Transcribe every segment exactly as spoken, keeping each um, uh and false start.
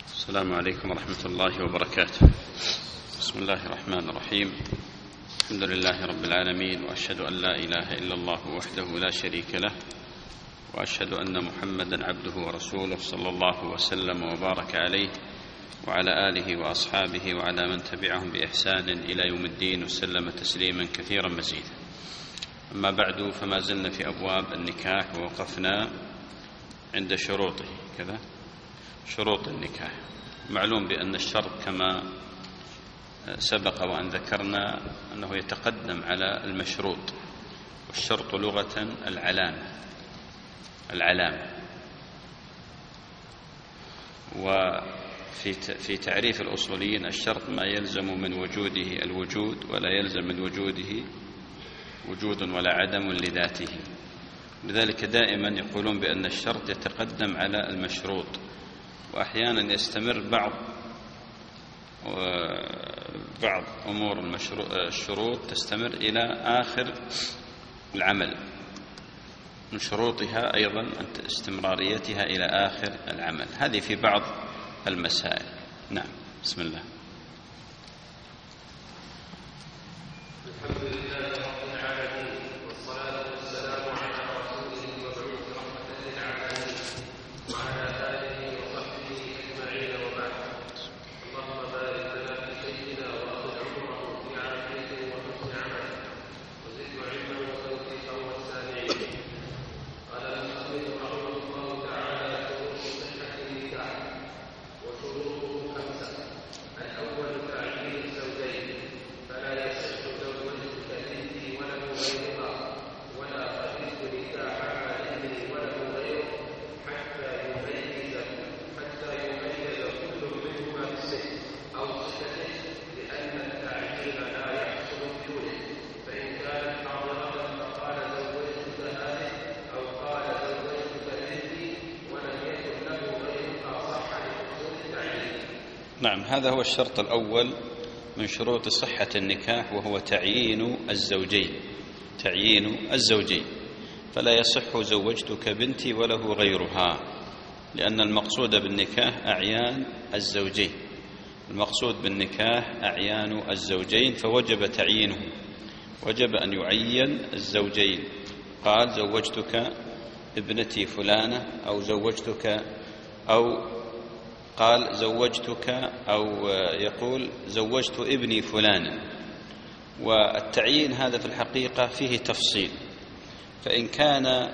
السلام عليكم ورحمة الله وبركاته. بسم الله الرحمن الرحيم. الحمد لله رب العالمين، وأشهد أن لا إله إلا الله وحده لا شريك له، وأشهد أن محمدا عبده ورسوله صلى الله وسلم وبارك عليه وعلى آله وأصحابه وعلى من تبعهم بإحسان إلى يوم الدين، وسلم تسليما كثيرا مزيدا. أما بعد، فما زلنا في أبواب النكاح، ووقفنا عند شروطه. كذا شروط النكاح. معلوم بأن الشرط كما سبق وأن ذكرنا أنه يتقدم على المشروط، والشرط لغة العلامة العلامة وفي في تعريف الأصوليين الشرط ما يلزم من وجوده الوجود، ولا يلزم من وجوده وجود ولا عدم لذاته. لذلك دائما يقولون بأن الشرط يتقدم على المشروط، وأحيانا يستمر بعض بعض أمور الشروط تستمر إلى آخر العمل، من شروطها أيضا استمراريتها إلى آخر العمل. هذه في بعض المسائل. نعم. بسم الله. الحمد لله رب العالمين، والصلاة والسلام على رسوله المبعوث رحمة للعالمين وعلى آله وصحبه أجمعين، وبعد. اللهم بارك لنا في سيدنا وأطل عمره في عافيته وحسن عمله، وزد علمه وتوفيقه والسامعين. قال المصنف رحمه الله تعالى: شروط صحة النكاح، وشروطه خمسة. الأول تعيين الزوجين، فلا يصح زوجتك بنتي وله غيرها، ولا قبلت نكاحها ابني وله غيره، حتى يميز حتى يميز كل منهما باسمه أو صفته، لأن التعيين لا يحصل بدونه. فإن كانت حاضرة فقال زوجتك هذه، أو قال زوجتك بنتي، ولم يكن له غيرها، صح لحصول التعيين. نعم، هذا هو الشرط الأول من شروط صحة النكاح، وهو تعيين الزوجين. تعيين الزوجين، فلا يصح زوجتك بنتي وله غيرها، لأن المقصود بالنكاح أعيان الزوجين. المقصود بالنكاح أعيان الزوجين، فوجب تعيينه، وجب أن يعين الزوجين. قال زوجتك ابنتي فلانة، أو زوجتك، أو قال زوجتك، أو يقول زوجت ابني فلان. والتعيين هذا في الحقيقة فيه تفصيل. فإن كان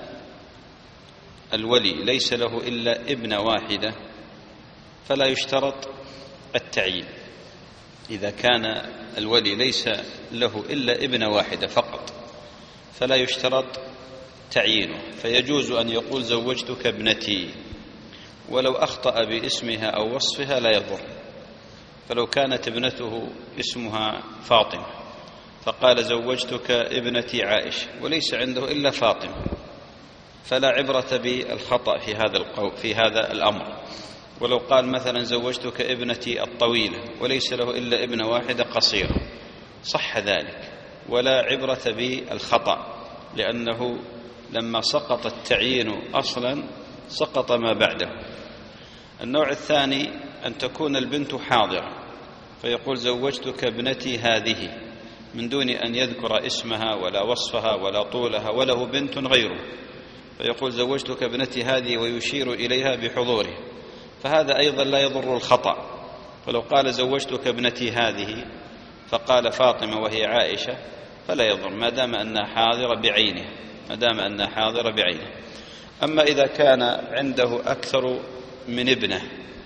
الولي ليس له إلا ابنة واحدة فلا يشترط التعيين. إذا كان الولي ليس له إلا ابنة واحدة فقط فلا يشترط تعيينه، فيجوز أن يقول زوجتك ابنتي، ولو أخطأ باسمها أو وصفها لا يضر. فلو كانت ابنته اسمها فاطمة فقال زوجتك ابنتي عائشة، وليس عنده إلا فاطمة، فلا عبرة بالخطأ في هذا القول في هذا الأمر. ولو قال مثلا زوجتك ابنتي الطويلة، وليس له إلا ابنة واحدة قصيرة، صح ذلك، ولا عبرة بالخطأ، لأنه لما سقط التعيين أصلا سقط ما بعده. النوع الثاني أن تكون البنت حاضرة، فيقول زوجتك ابنتي هذه، من دون أن يذكر اسمها ولا وصفها ولا طولها، وله بنت غيره، فيقول زوجتك ابنتي هذه ويشير إليها بحضوره، فهذا أيضا لا يضر الخطأ. فلو قال زوجتك ابنتي هذه فقال فاطمة وهي عائشة فلا يضر، ما دام أنها حاضرة بعينها ما دام أنها حاضرة بعينها. أما إذا كان عنده أكثر من ابنة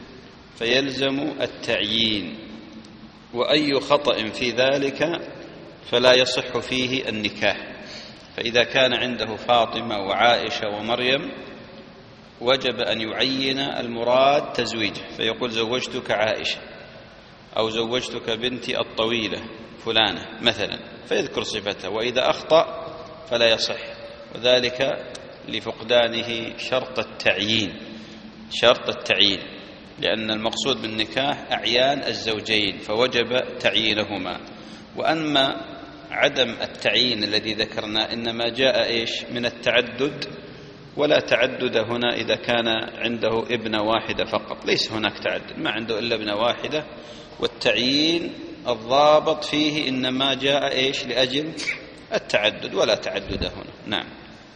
فيلزم التعيين، وأي خطأ في ذلك فلا يصح فيه النكاح. فإذا كان عنده فاطمة وعائشة ومريم وجب أن يعين المراد تزويجه، فيقول زوجتك عائشة، أو زوجتك بنتي الطويلة فلانة مثلا، فيذكر صفتها. وإذا أخطأ فلا يصح، وذلك لفقدانه شرط التعيين شرط التعيين لأن المقصود بالنكاح أعيان الزوجين، فوجب تعيينهما. وأما عدم التعيين الذي ذكرنا إنما جاء إيش من التعدد ولا تعدد هنا إذا كان عنده ابنة واحدة فقط، ليس هناك تعدد، ما عنده إلا ابنة واحدة، والتعيين الضابط فيه إنما جاء إيش لأجل التعدد ولا تعدد هنا. نعم.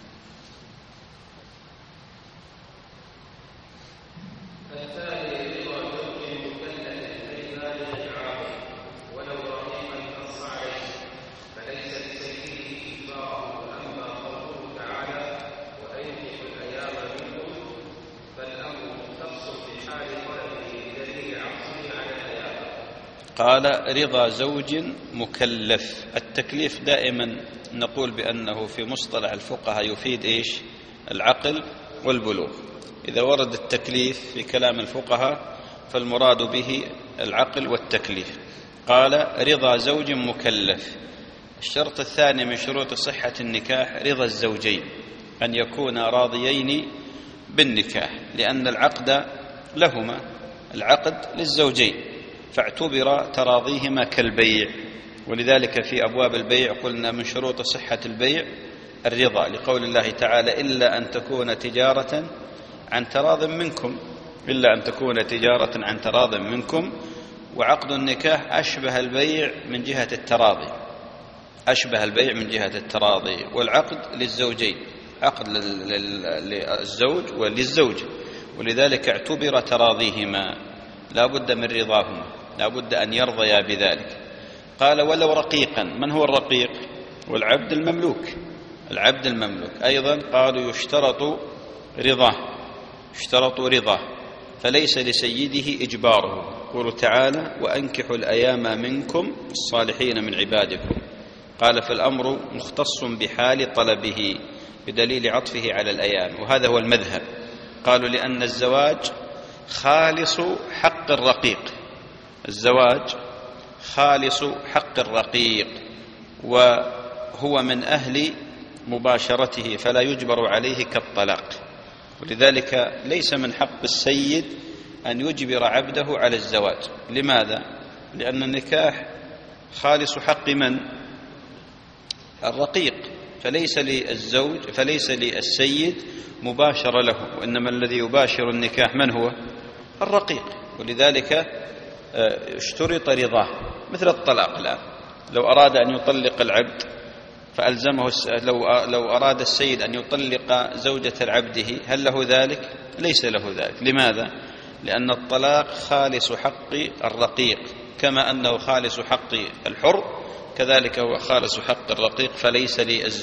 قال رضا زوج مكلف. التكليف دائما نقول بأنه في مصطلح الفقهاء يفيد إيش؟ العقل والبلوغ. إذا ورد التكليف في كلام الفقهاء فالمراد به العقل والتكليف. قال رضا زوج مكلف. الشرط الثاني من شروط صحة النكاح رضا الزوجين، أن يكونا راضيين بالنكاح، لأن العقد لهما، العقد للزوجين، فاعتبر تراضيهما كالبيع. ولذلك في أبواب البيع قلنا من شروط صحة البيع الرضا، لقول الله تعالى إلا أن تكون تجارة عن تراض منكم، إلا أن تكون تجارة عن تراض منكم. وعقد النكاح أشبه البيع من جهة التراضي، أشبه البيع من جهة التراضي. والعقد للزوجين، عقد للزوج وللزوج، ولذلك اعتبر تراضيهما، لا بد من رضاهما، لا بد أن يرضيا بذلك. قال ولو رقيقا. من هو الرقيق؟ والعبد المملوك، العبد المملوك أيضا قالوا يشترط رضاه، يشترط رضاه، فليس لسيده إجباره. قول تعالى وأنكحوا الأيام منكم الصالحين من عبادكم. قال فالأمر مختص بحال طلبه بدليل عطفه على الأيام، وهذا هو المذهب. قالوا لأن الزواج خالص حق الرقيق، الزواج خالص حق الرقيق، وهو من أهل مباشرته فلا يجبر عليه كالطلاق. ولذلك ليس من حق السيد أن يجبر عبده على الزواج. لماذا؟ لأن النكاح خالص حق من؟ الرقيق، فليس للزوج فليس للسيد مباشر له، وإنما الذي يباشر النكاح من هو؟ الرقيق. ولذلك اشترط رضاه، مثل الطلاق الآن، لو أراد أن يطلق العبد فألزمه، لو لو أراد السيد أن يطلق زوجة عبده هل له ذلك؟ ليس له ذلك. لماذا؟ لأن الطلاق خالص حق الرقيق، كما أنه خالص حق الحر كذلك هو خالص حق الرقيق، فليس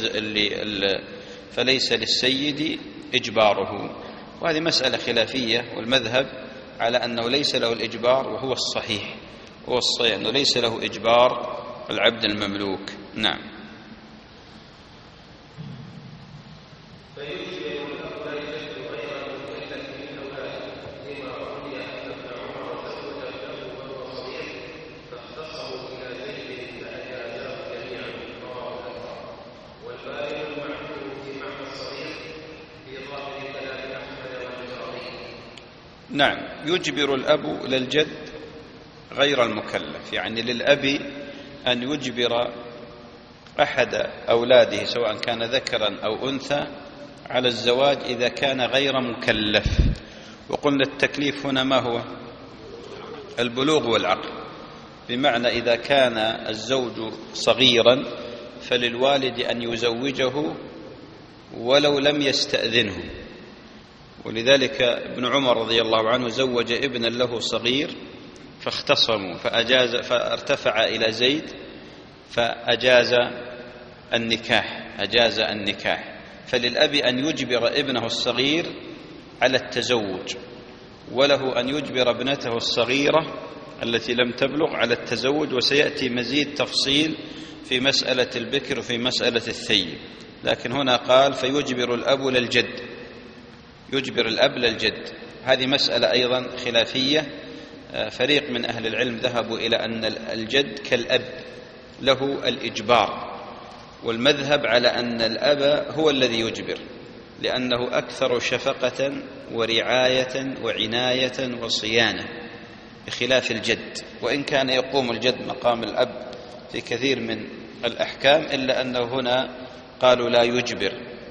فليس للسيد إجباره. وهذه مسألة خلافية، والمذهب على أنه ليس له الإجبار، وهو الصحيح، هو الصحيح أنه ليس له إجبار العبد المملوك. نعم. نعم، يجبر الأب للجد غير المكلف، يعني للأب أن يجبر أحد أولاده سواء كان ذكرا أو أنثى على الزواج إذا كان غير مكلف. وقلنا التكليف هنا ما هو؟ البلوغ والعقل، بمعنى إذا كان الزوج صغيرا فللوالد أن يزوجه ولو لم يستأذنه. ولذلك ابن عمر رضي الله عنه زوج ابنا له صغير فاختصموا فأجاز فارتفع إلى زيد فأجاز النكاح، أجاز النكاح. فللأب أن يجبر ابنه الصغير على التزوج، وله أن يجبر ابنته الصغيرة التي لم تبلغ على التزوج. وسيأتي مزيد تفصيل في مسألة البكر وفي مسألة الثيب، لكن هنا قال فيجبر الأب للجد، يجبر الأب للجد. هذه مسألة أيضا خلافية، فريق من أهل العلم ذهبوا إلى أن الجد كالأب له الإجبار، والمذهب على أن الأب هو الذي يجبر، لأنه أكثر شفقة ورعاية وعناية وصيانة، بخلاف الجد. وإن كان يقوم الجد مقام الأب في كثير من الأحكام، إلا أنه هنا قالوا لا يجبر،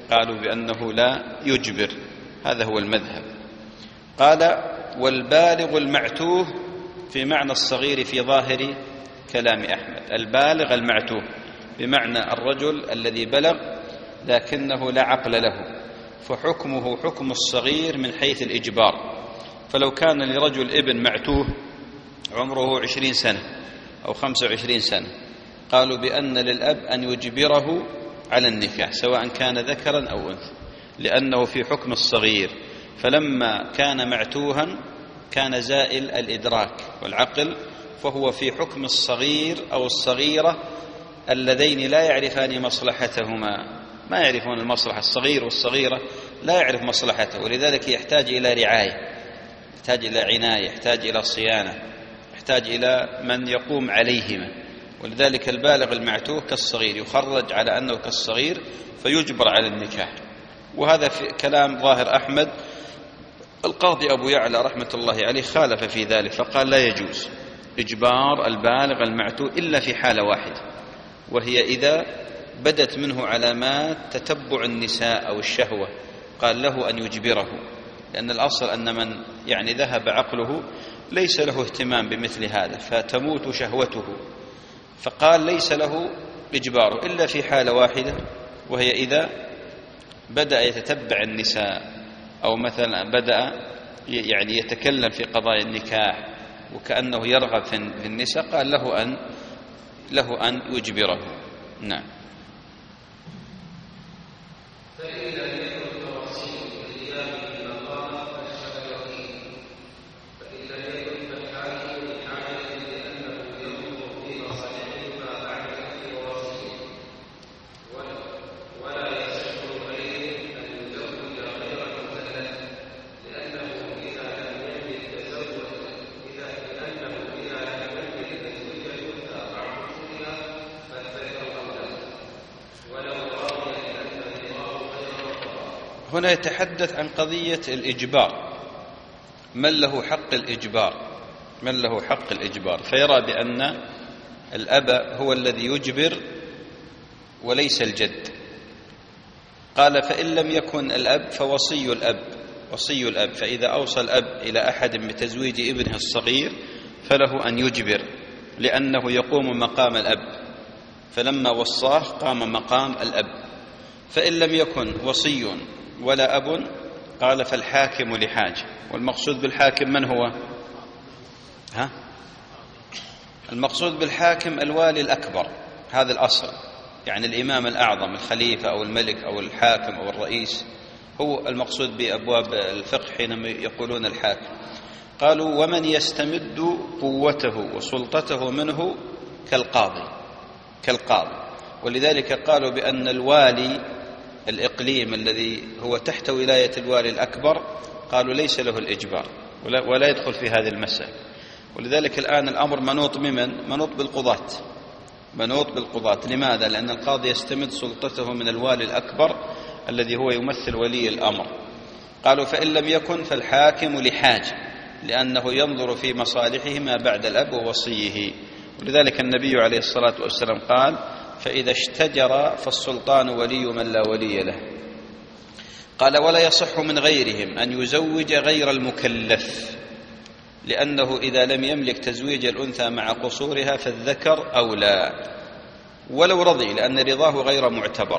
قالوا بأنه لا يجبر، هذا هو المذهب. قال والبالغ المعتوه في معنى الصغير في ظاهر كلام أحمد. البالغ المعتوه بمعنى الرجل الذي بلغ لكنه لا عقل له، فحكمه حكم الصغير من حيث الإجبار. فلو كان لرجل ابن معتوه عمره عشرين سنة أو خمسة وعشرين سنة، قالوا بأن للأب أن يجبره على النكاح سواء كان ذكرا أو أنثى، لأنه في حكم الصغير. فلما كان معتوها كان زائل الإدراك والعقل، فهو في حكم الصغير أو الصغيرة اللذين لا يعرفان مصلحتهما، ما يعرفون المصلحة. الصغير والصغيرة لا يعرف مصلحته، ولذلك يحتاج إلى رعاية، يحتاج إلى عناية، يحتاج إلى صيانة، يحتاج إلى من يقوم عليهما. ولذلك البالغ المعتوه كالصغير، يخرج على أنه كالصغير فيجبر على النكاح. وهذا في كلام ظاهر أحمد. القاضي أبو يعلى رحمة الله عليه خالف في ذلك، فقال لا يجوز إجبار البالغ المعتوه إلا في حالة واحدة، وهي إذا بدت منه علامات تتبع النساء أو الشهوة، قال له أن يجبره، لأن الأصل أن من يعني ذهب عقله ليس له اهتمام بمثل هذا فتموت شهوته، فقال ليس له إجباره إلا في حالة واحدة، وهي إذا بدأ يتتبع النساء أو مثلا بدأ يعني يتكلم في قضايا النكاح وكأنه يرغب في النساء، قال له أن له أن يجبره. نعم. هنا يتحدث عن قضية الإجبار، من له حق الإجبار، من له حق الإجبار، فيرى بأن الأب هو الذي يجبر وليس الجد. قال فإن لم يكن الأب فوصي الأب، وصي الأب، فإذا أوصى الأب إلى أحد بتزويج ابنه الصغير فله أن يجبر، لأنه يقوم مقام الأب، فلما وصاه قام مقام الأب. فإن لم يكن وصي ولا أب قال فالحاكم لحاجة. والمقصود بالحاكم من هو؟ ها؟ المقصود بالحاكم الوالي الأكبر، هذا الأصل، يعني الإمام الأعظم، الخليفة أو الملك أو الحاكم أو الرئيس، هو المقصود بأبواب الفقه حينما يقولون الحاكم. قالوا ومن يستمد قوته وسلطته منه كالقاضي، كالقاضي. ولذلك قالوا بأن الوالي الإقليم الذي هو تحت ولاية الوالي الأكبر قالوا ليس له الإجبار ولا, ولا يدخل في هذه المسألة. ولذلك الآن الأمر منوط بمن؟ منوط بالقضاة، منوط بالقضاة. لماذا؟ لأن القاضي يستمد سلطته من الوالي الأكبر الذي هو يمثل ولي الأمر. قالوا فإن لم يكن فالحاكم لحاجة، لأنه ينظر في مصالحه ما بعد الأب ووصيه. ولذلك النبي عليه الصلاة والسلام قال فإذا اشتجر فالسلطان ولي من لا ولي له. قال ولا يصح من غيرهم أن يزوج غير المكلف، لأنه إذا لم يملك تزويج الأنثى مع قصورها فالذكر أولى ولو رضي، لأن رضاه غير معتبر.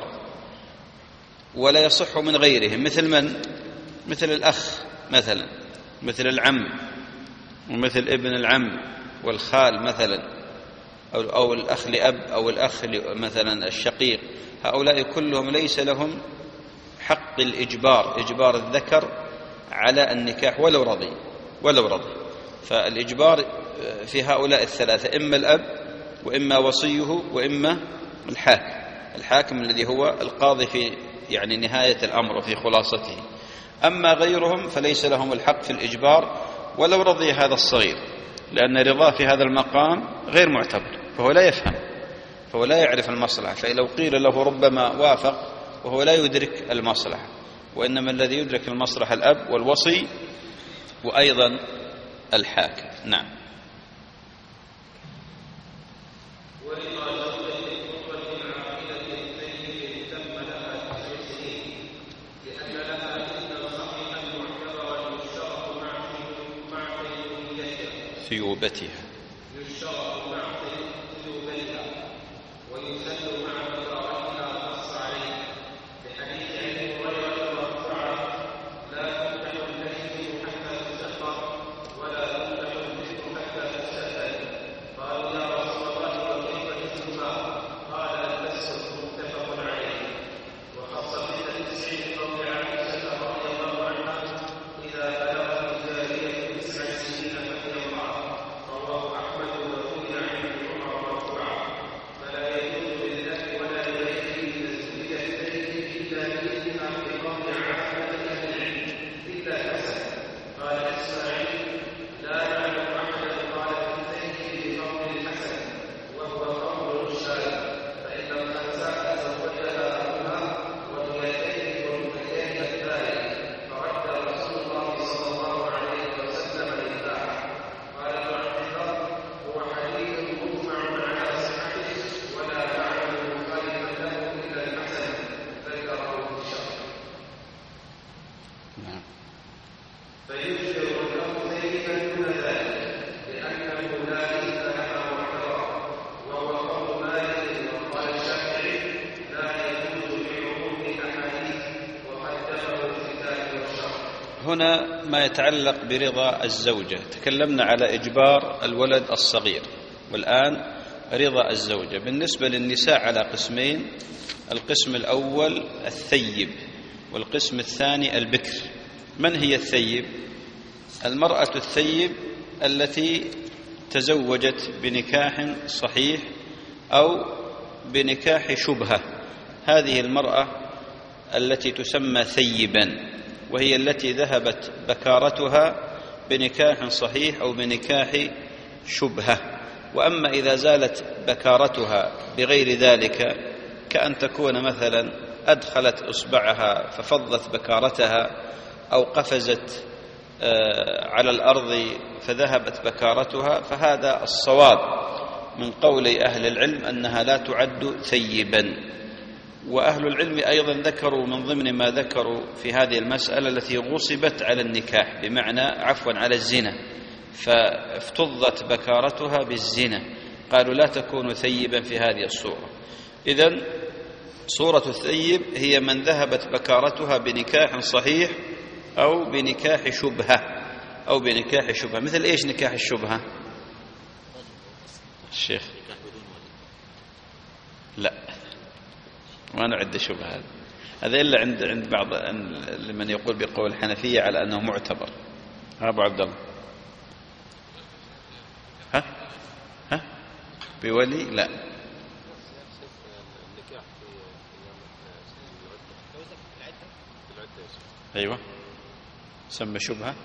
ولا يصح من غيرهم مثل من؟ مثل الأخ مثلا، مثل العم، ومثل ابن العم والخال مثلا، أو, أو الأخ لأب أو الأخ مثلا الشقيق، هؤلاء كلهم ليس لهم حق الإجبار، إجبار الذكر على النكاح ولو رضي، ولو رضي. فالإجبار في هؤلاء الثلاثة، إما الأب وإما وصيه وإما الحاكم، الحاكم الذي هو القاضي في يعني نهاية الأمر وفي خلاصته. أما غيرهم فليس لهم الحق في الإجبار ولو رضي هذا الصغير، لأن رضاه في هذا المقام غير معتبر، فهو لا يفهم، فهو لا يعرف المصلحة. فلو قيل له ربما وافق وهو لا يدرك المصلحة، وإنما الذي يدرك المصلحة الأب والوصي وأيضا الحاكم. نعم. ثيوبتها. يشترط مع ثيوبتها ويسن مع بكارتها نص عليه لحديث ابي هريره مرفوعا لا تنكح الكلمه حتى تسخر ولا تنكح الذكر حتى تستأذن. قالوا يا رسول الله وكيف اسمها؟ قال التسخر متفق عليه. وخص في التسع قول عائشه رضي الله عنها اذا بلغت الجاريه تسع سنين فهي امراه. رواه احمد وروي عن ابن عمر مرفوعا. فلا يجوز لله ولا لغيره تزويج السيد الا باذنها في قول عامه اهل العلم الا حسن. قال اسماعيل لا نعلم احدا قال في السيد بقول الحسن وهو قول الشاذ. فان الخنساء زوجها ابوها وهي تجد ومكان الثالث فرد رسول الله صلى الله عليه وسلم النكاح. قال ابن عبد الله هو حديث مجمع على صحته ولا نعلم مخالفا له الا الحسن ذكره في الشرح. نعم. فيجبر له سيدا دون ذلك لانه لا اثم لها معتبر وهو قول مالك. وقال الشافعي لا يجوز بعموم الاحاديث وقدمه في الكتاب والشرح. هنا ما يتعلق برضا الزوجة. تكلمنا على إجبار الولد الصغير، والآن رضا الزوجة. بالنسبة للنساء على قسمين: القسم الأول الثيب، والقسم الثاني البكر. من هي الثيب؟ المرأة الثيب التي تزوجت بنكاح صحيح أو بنكاح شبهة، هذه المرأة التي تسمى ثيبا، وهي التي ذهبت بكارتها بنكاح صحيح أو بنكاح شبهة. وأما إذا زالت بكارتها بغير ذلك، كأن تكون مثلا أدخلت إصبعها ففضت بكارتها، أو قفزت على الأرض فذهبت بكارتها، فهذا الصواب من قول أهل العلم أنها لا تعد ثيبا. وأهل العلم أيضا ذكروا من ضمن ما ذكروا في هذه المسألة التي غصبت على النكاح، بمعنى عفوا على الزنا، فافتضت بكارتها بالزنا، قالوا لا تكون ثيبا في هذه الصورة. إذن صورة الثيب هي من ذهبت بكارتها بنكاح صحيح أو بنكاح شبهة أو بنكاح شبهة. مثل إيش نكاح الشبهة؟ الشيخ لا، ما نعد شبهة هذا هذا إلا عند عند بعض لمن يقول بقول الحنفية على أنه معتبر. أبو عبد الله ها ها بولي لا. أيوة سمى شبهة،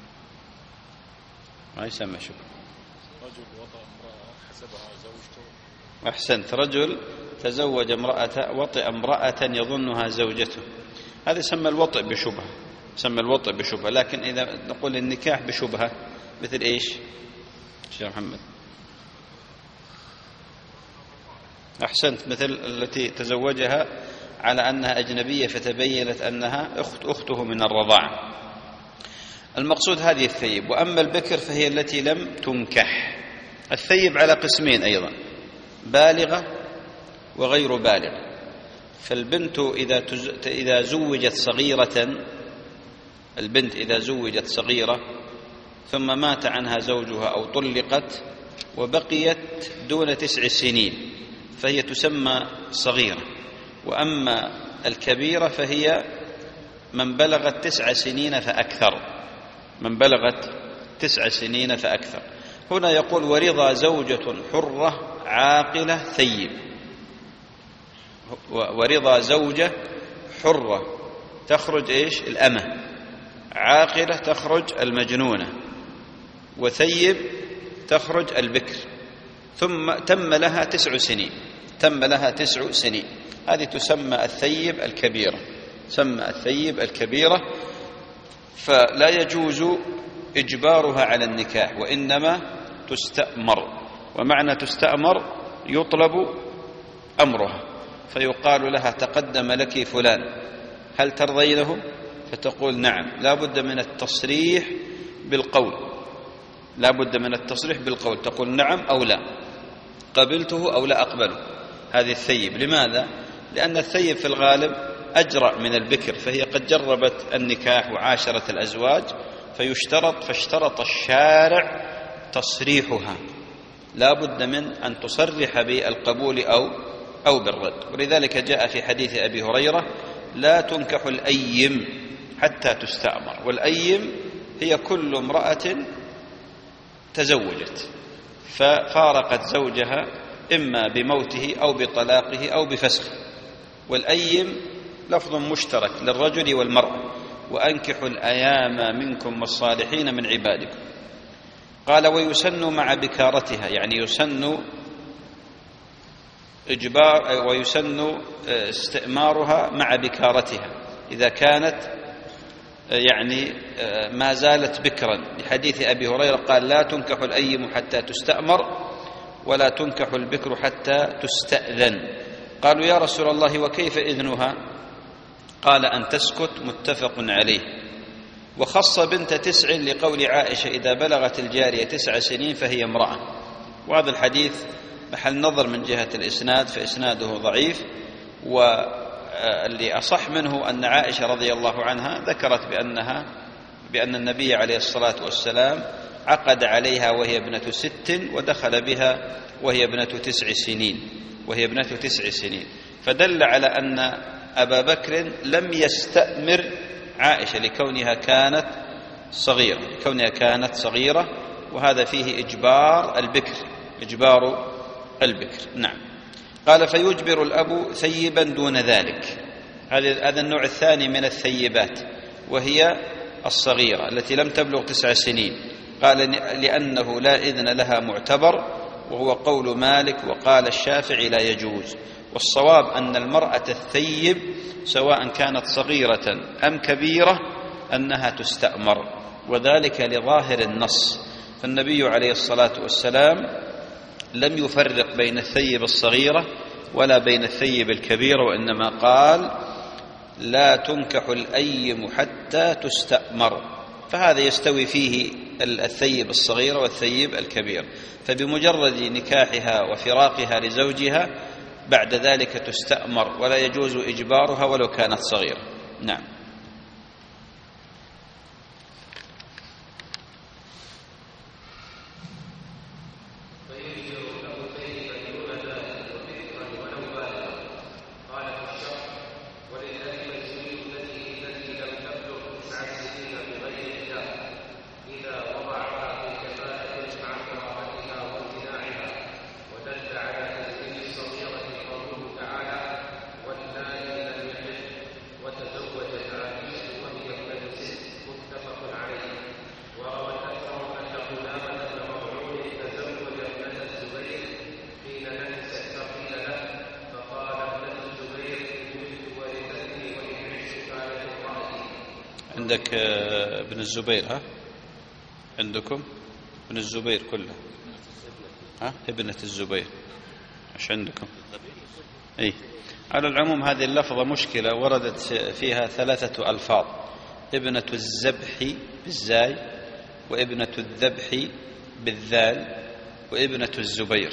ما يسمى شبهة. رجل وطأ امرأة حسبها زوجته. أحسنت، رجل تزوج امرأة وطئ امرأة يظنها زوجته، هذا يسمى الوطئ بشبهة، يسمى الوطئ بشبهة. لكن إذا نقول النكاح بشبهة مثل إيش شيخ محمد؟ أحسنت، مثل التي تزوجها على أنها أجنبية فتبينت أنها أخت أخته من الرضاعة. المقصود هذه الثيب. وأما البكر فهي التي لم تنكح. الثيب على قسمين أيضا: بالغة وغير بالغة. فالبنت إذا إذا زوجت صغيرة، البنت إذا زوجت صغيرة ثم مات عنها زوجها أو طلقت وبقيت دون تسع سنين فهي تسمى صغيرة. وأما الكبيرة فهي من بلغت تسع سنين فأكثر، من بلغت تسع سنين فأكثر. هنا يقول: ورضا زوجة حرة عاقلة ثيب. ورضا زوجة حرة تخرج إيش؟ الأمة. عاقلة تخرج المجنونة. وثيب تخرج البكر. ثم تم لها تسع سنين، تم لها تسع سنين، هذه تسمى الثيب الكبيرة، تسمى الثيب الكبيرة. فلا يجوز إجبارها على النكاح، وإنما تستأمر. ومعنى تستأمر يطلب أمرها، فيقال لها: تقدم لك فلان، هل ترضينه؟ فتقول: نعم. لا بد من التصريح بالقول، لا بد من التصريح بالقول، تقول نعم أو لا، قبلته أو لا أقبله. هذه الثيب. لماذا؟ لأن الثيب في الغالب أجرأ من البكر، فهي قد جربت النكاح وعاشرت الأزواج، فيشترط فاشترط الشارع تصريحها، لا بد من أن تصرح بالقبول أو أو بالرد. ولذلك جاء في حديث أبي هريرة: لا تنكح الأيم حتى تستأمر. والأيم هي كل امرأة تزوجت ففارقت زوجها إما بموته أو بطلاقه أو بفسخه. والأيم لفظ مشترك للرجل والمرأة: وأنكحوا الأيام منكم والصالحين من عبادكم. قال: ويسن مع بكارتها، يعني يسن إجبار ويسن استئمارها مع بكارتها إذا كانت يعني ما زالت بكرا، لحديث أبي هريرة قال: لا تنكح الأيم حتى تستأمر ولا تنكح البكر حتى تستأذن. قالوا: يا رسول الله وكيف إذنها؟ قال: أن تسكت. متفق عليه. وخص بنت تسع لقول عائشة: إذا بلغت الجارية تسع سنين فهي امرأة. وهذا الحديث محل نظر من جهة الإسناد، فإسناده ضعيف، واللي أصح منه أن عائشة رضي الله عنها ذكرت بأنها بأن النبي عليه الصلاة والسلام عقد عليها وهي ابنة ست ودخل بها وهي ابنة تسع سنين وهي ابنة تسع سنين فدل على أن أبا بكر لم يستأمر عائشة لكونها كانت صغيرة لكونها كانت صغيرة وهذا فيه إجبار البكر إجبار البكر. نعم. قال: فيجبر الأب ثيبا دون ذلك. هذا النوع الثاني من الثيبات، وهي الصغيرة التي لم تبلغ تسع سنين. قال: لأنه لا إذن لها معتبر، وهو قول مالك، وقال الشافعي لا يجوز. والصواب أن المرأة الثيب سواء كانت صغيرة أم كبيرة أنها تستأمر، وذلك لظاهر النص. فالنبي عليه الصلاة والسلام لم يفرق بين الثيب الصغيرة ولا بين الثيب الكبيرة، وإنما قال: لا تنكح الأيم حتى تستأمر. فهذا يستوي فيه الثيب الصغير والثيب الكبير، فبمجرد نكاحها وفراقها لزوجها بعد ذلك تستأمر، ولا يجوز إجبارها ولو كانت صغيرة. نعم. عندك ابن الزبير؟ ها عندكم ابن الزبير كله؟ ها ابنة الزبير ايش عندكم؟ اي على العموم هذه اللفظة مشكلة، وردت فيها ثلاثة ألفاظ: ابنة الذبح بالزاي، وابنة الذبح بالذال، وابنة الزبير.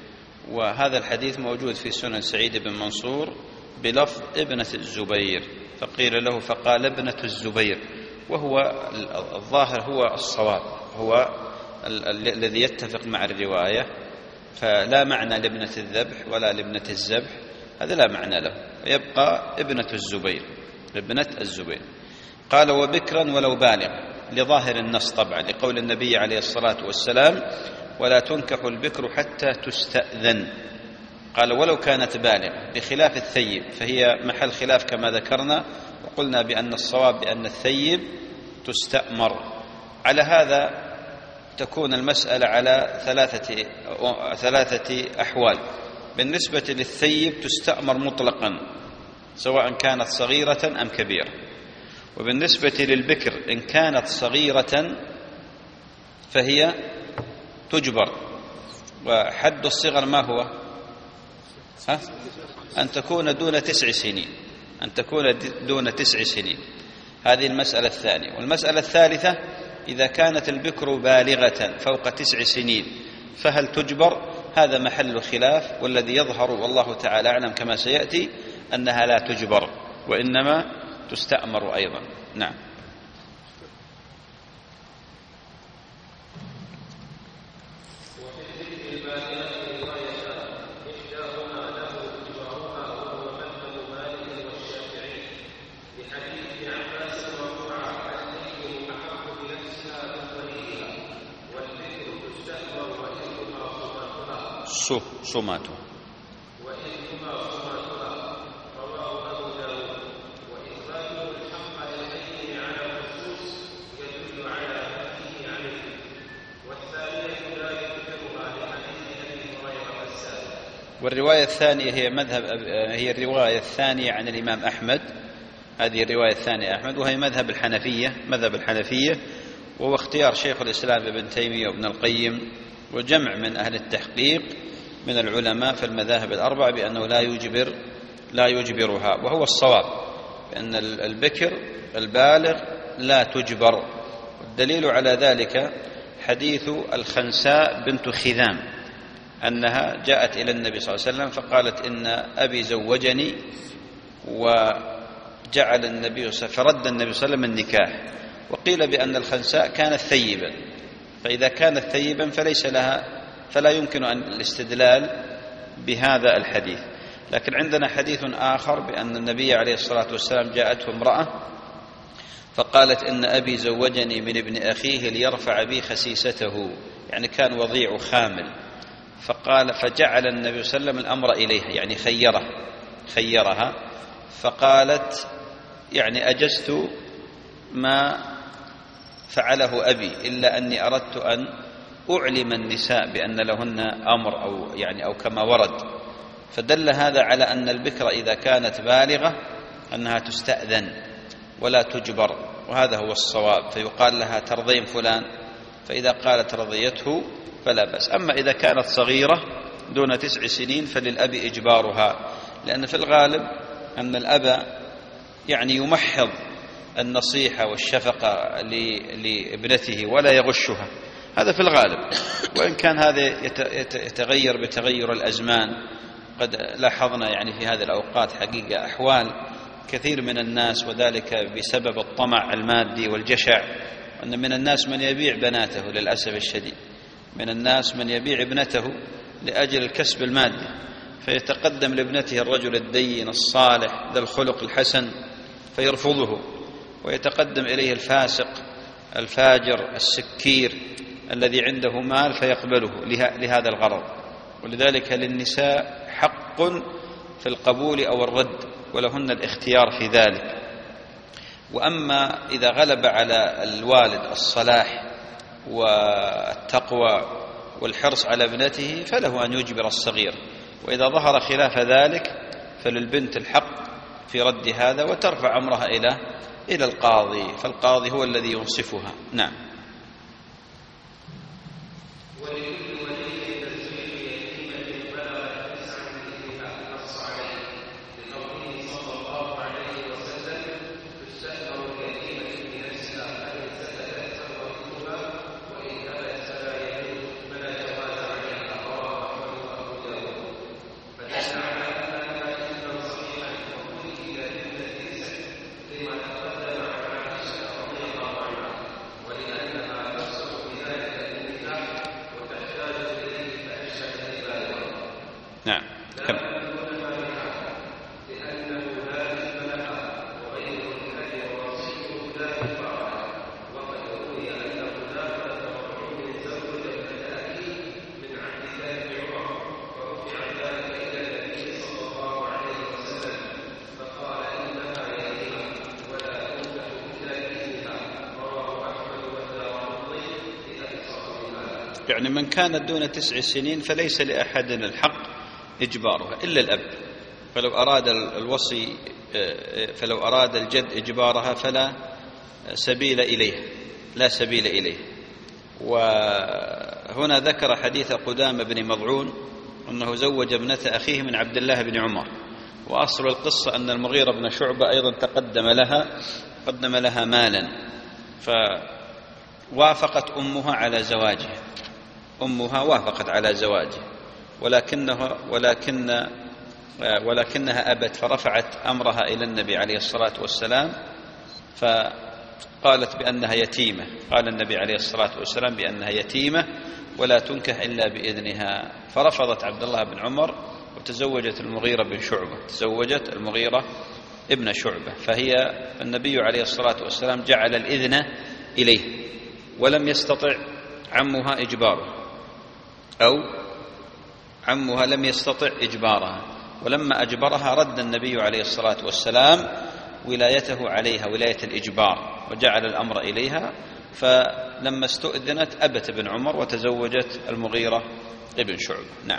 وهذا الحديث موجود في سنن سعيد بن منصور بلفظ ابنة الزبير، فقيل له فقال ابنة الزبير، وهو الظاهر هو الصواب، هو الذي يتفق مع الرواية. فلا معنى لابنة الذبح ولا لابنة الذبح، هذا لا معنى له، ويبقى ابنة الزبير ابنة الزبير. قال: وبكرا ولو بالغ، لظاهر النص طبعا، لقول النبي عليه الصلاة والسلام: ولا تنكح البكر حتى تستأذن. قال: ولو كانت بالغة، بخلاف الثيب، فهي محل خلاف كما ذكرنا، وقلنا بأن الصواب بأن الثيب تستأمر. على هذا تكون المسألة على ثلاثة ثلاثة أحوال. بالنسبة للثيب تستأمر مطلقا سواء كانت صغيرة أم كبيرة. وبالنسبة للبكر إن كانت صغيرة فهي تجبر. وحد الصغر ما هو؟ ها؟ أن تكون دون تسع سنين أن تكون دون تسع سنين. هذه المسألة الثانية. والمسألة الثالثة إذا كانت البكر بالغة فوق تسع سنين فهل تجبر؟ هذا محل خلاف، والذي يظهر والله تعالى أعلم كما سيأتي أنها لا تجبر وإنما تستأمر أيضا. نعم. صماته وإنهما صماتها رواه أبو داود. وإثباته الحق على الأيمن على الخصوص يدل على نفيه عنه. والثانية لا يذكرها لحديث أبي هريرة السابق. والرواية الثانية هي مذهب هي الرواية الثانية عن الإمام أحمد، هذه الرواية الثانية أحمد، وهي مذهب الحنفية مذهب الحنفية وهو اختيار شيخ الإسلام ابن تيمية وابن القيم وجمع من أهل التحقيق من العلماء في المذاهب الأربعة بأنه لا يجبر لا يجبرها، وهو الصواب بأن البكر البالغ لا تجبر. والدليل على ذلك حديث الخنساء بنت خذام أنها جاءت إلى النبي صلى الله عليه وسلم فقالت إن أبي زوجني وجعل النبي فرد النبي صلى الله عليه وسلم النكاح. وقيل بأن الخنساء كانت ثيبا، فإذا كانت ثيبا فليس لها فلا يمكن أن الاستدلال بهذا الحديث. لكن عندنا حديث آخر بأن النبي عليه الصلاة والسلام جاءته امرأة فقالت إن أبي زوجني من ابن أخيه ليرفع بي خسيسته، يعني كان وضيع خامل، فقال فجعل النبي صلى الله عليه وسلم الأمر إليها، يعني خيره خيرها، فقالت يعني أجزت ما فعله أبي إلا أني أردت أن أعلم النساء بأن لهن أمر أو يعني أو كما ورد. فدل هذا على أن البكر إذا كانت بالغة أنها تستأذن ولا تجبر، وهذا هو الصواب، فيقال لها ترضين فلان، فإذا قالت رضيته فلا بأس. أما إذا كانت صغيرة دون تسع سنين فللأب إجبارها، لأن في الغالب أن الأب يعني يمحض النصيحة والشفقة لابنته ولا يغشها، هذا في الغالب. وإن كان هذا يتغير بتغير الأزمان، قد لاحظنا يعني في هذه الأوقات حقيقة أحوال كثير من الناس، وذلك بسبب الطمع المادي والجشع، أن من الناس من يبيع بناته للأسف الشديد، من الناس من يبيع ابنته لأجل الكسب المادي، فيتقدم لابنته الرجل الدين الصالح ذا الخلق الحسن فيرفضه، ويتقدم إليه الفاسق الفاجر السكير الذي عنده مال فيقبله لهذا الغرض. ولذلك للنساء حق في القبول أو الرد، ولهن الاختيار في ذلك. وأما إذا غلب على الوالد الصلاح والتقوى والحرص على ابنته فله أن يجبر الصغير، وإذا ظهر خلاف ذلك فللبنت الحق في رد هذا وترفع أمرها إلى إلى القاضي، فالقاضي هو الذي ينصفها. نعم. نعم. كم. يعني من كانت دون تسع سنين فليس لأحد الحق إجبارها إلا الأب، فلو أراد الوصي فلو أراد الجد إجبارها فلا سبيل إليه لا سبيل إليه. وهنا ذكر حديث قدامة بن مضعون أنه زوج ابنة أخيه من عبد الله بن عمر، وأصل القصة أن المغيرة بن شعبة أيضا تقدم لها قدم لها مالا، وافقت أمها على زواجه، أمها وافقت على زواجه ولكنها ولكن ولكنها أبت، فرفعت أمرها إلى النبي عليه الصلاة والسلام فقالت بأنها يتيمة. قال النبي عليه الصلاة والسلام بأنها يتيمة ولا تنكح إلا بإذنها، فرفضت عبد الله بن عمر وتزوجت المغيرة بن شعبة، تزوجت المغيرة ابن شعبة. فهي النبي عليه الصلاة والسلام جعل الإذن إليه ولم يستطع عمها إجباره، أو عمها لم يستطع إجبارها، ولما أجبرها رد النبي عليه الصلاة والسلام ولايته عليها، ولاية الإجبار، وجعل الأمر إليها. فلما استؤذنت أبت ابن عمر وتزوجت المغيرة ابن شعبة. نعم.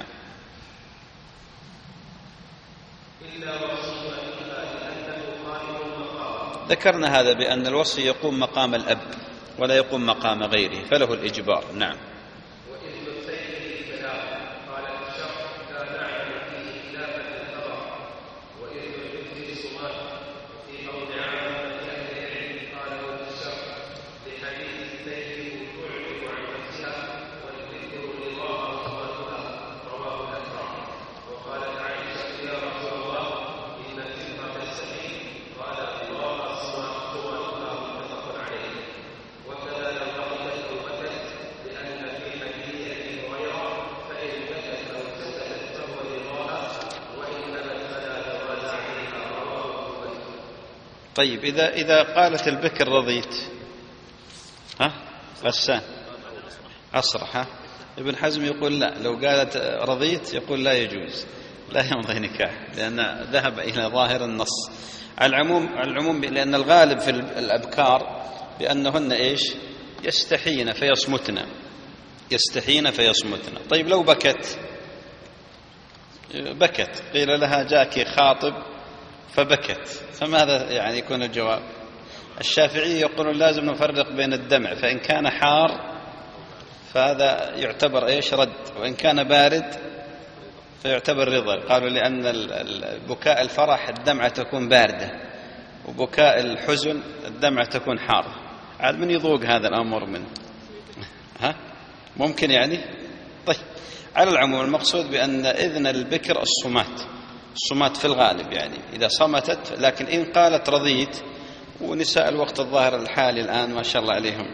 ذكرنا هذا بأن الوصي يقوم مقام الأب ولا يقوم مقام غيره، فله الإجبار. نعم. طيب إذا إذا قالت البكر رضيت، ها غسان أصرح، ها ابن حزم يقول لا، لو قالت رضيت يقول لا يجوز، لا يمضي نكاح، لأن ذهب إلى ظاهر النص. على العموم على العموم لأن الغالب في الأبكار بأنهن إيش؟ يستحين فيصمتن، يستحين فيصمتن. طيب لو بكت بكت قيل لها جاك خاطب فبكت، فماذا يعني يكون الجواب؟ الشافعي يقولون لازم نفرق بين الدمع، فإن كان حار فهذا يعتبر إيش؟ رد، وإن كان بارد فيعتبر رضا. قالوا لأن بكاء الفرح الدمعة تكون باردة، وبكاء الحزن الدمعة تكون حارة. عاد من يذوق هذا الأمر منه؟ ها ممكن يعني. طيب على العموم المقصود بأن إذن البكر الصمات، الصمات في الغالب يعني إذا صمتت. لكن إن قالت رضيت، ونساء الوقت الظاهر الحالي الآن ما شاء الله عليهم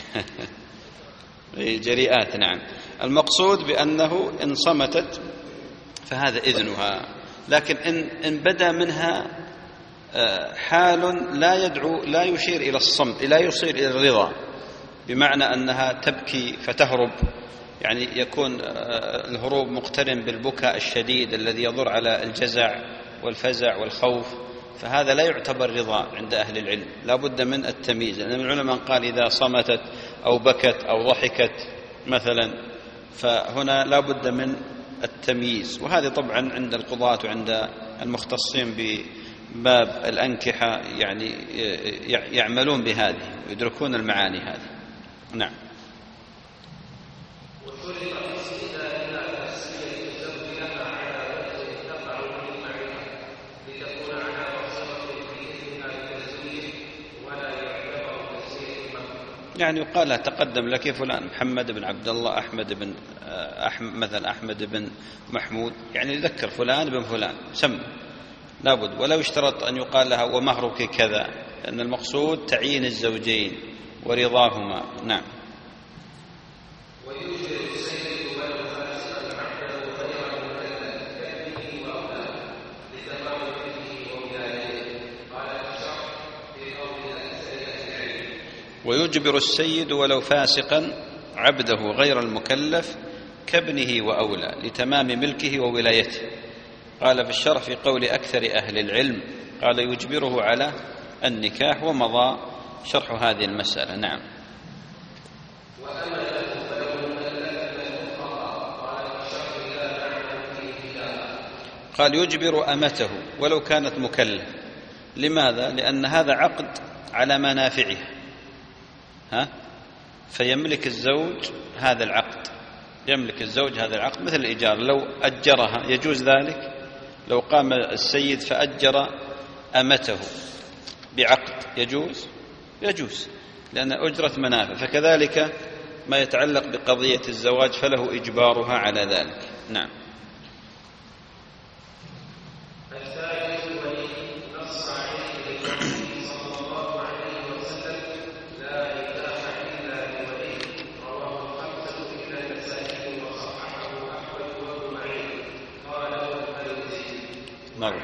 جريئات. نعم. المقصود بأنه إن صمتت فهذا إذنها، لكن إن, إن بدا منها حال لا يدعو لا يشير إلى الصمت، لا يشير إلى الرضا، بمعنى أنها تبكي فتهرب، يعني يكون الهروب مقترن بالبكاء الشديد الذي يضر على الجزع والفزع والخوف، فهذا لا يعتبر رضا عند أهل العلم، لا بد من التمييز. لأن العلماء قال إذا صمتت أو بكت أو ضحكت مثلا، فهنا لا بد من التمييز. وهذه طبعا عند القضاة وعند المختصين بباب الأنكحة يعني يعملون بهذه ويدركون المعاني هذه. نعم. يعني يقال لها تقدم لك فلان محمد بن عبد الله، أحمد بن أحمد مثلا، أحمد بن محمود، يعني يذكر فلان بن فلان سمى لابد. ولا يشترط أن يقال لها ومهرك كذا، لأن المقصود تعيين الزوجين ورضاهما. نعم. ويجبر السيد ولو فاسقا عبده غير المكلف كابنه وأولى لتمام ملكه وولايته. قال في الشرح في قول أكثر أهل العلم، قال يجبره على النكاح، ومضى شرح هذه المسألة. نعم. قال يجبر أمته ولو كانت مكلف. لماذا؟ لأن هذا عقد على منافعها، ها؟ فيملك الزوج هذا العقد، يملك الزوج هذا العقد مثل الإيجار. لو أجرها يجوز ذلك، لو قام السيد فأجر أمته بعقد يجوز يجوز لأن أجرة منافع. فكذلك ما يتعلق بقضية الزواج فله إجبارها على ذلك. نعم. مرة.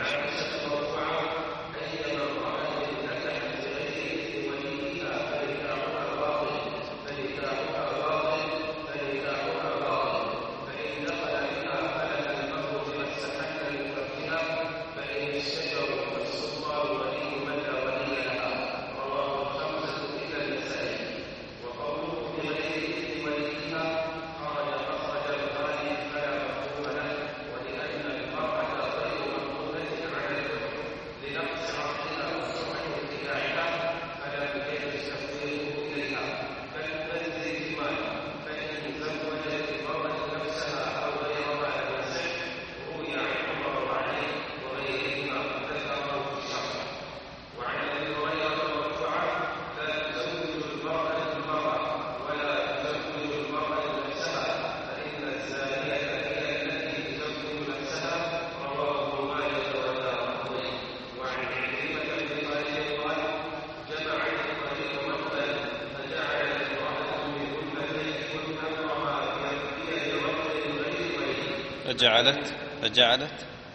فجعلت فجعلت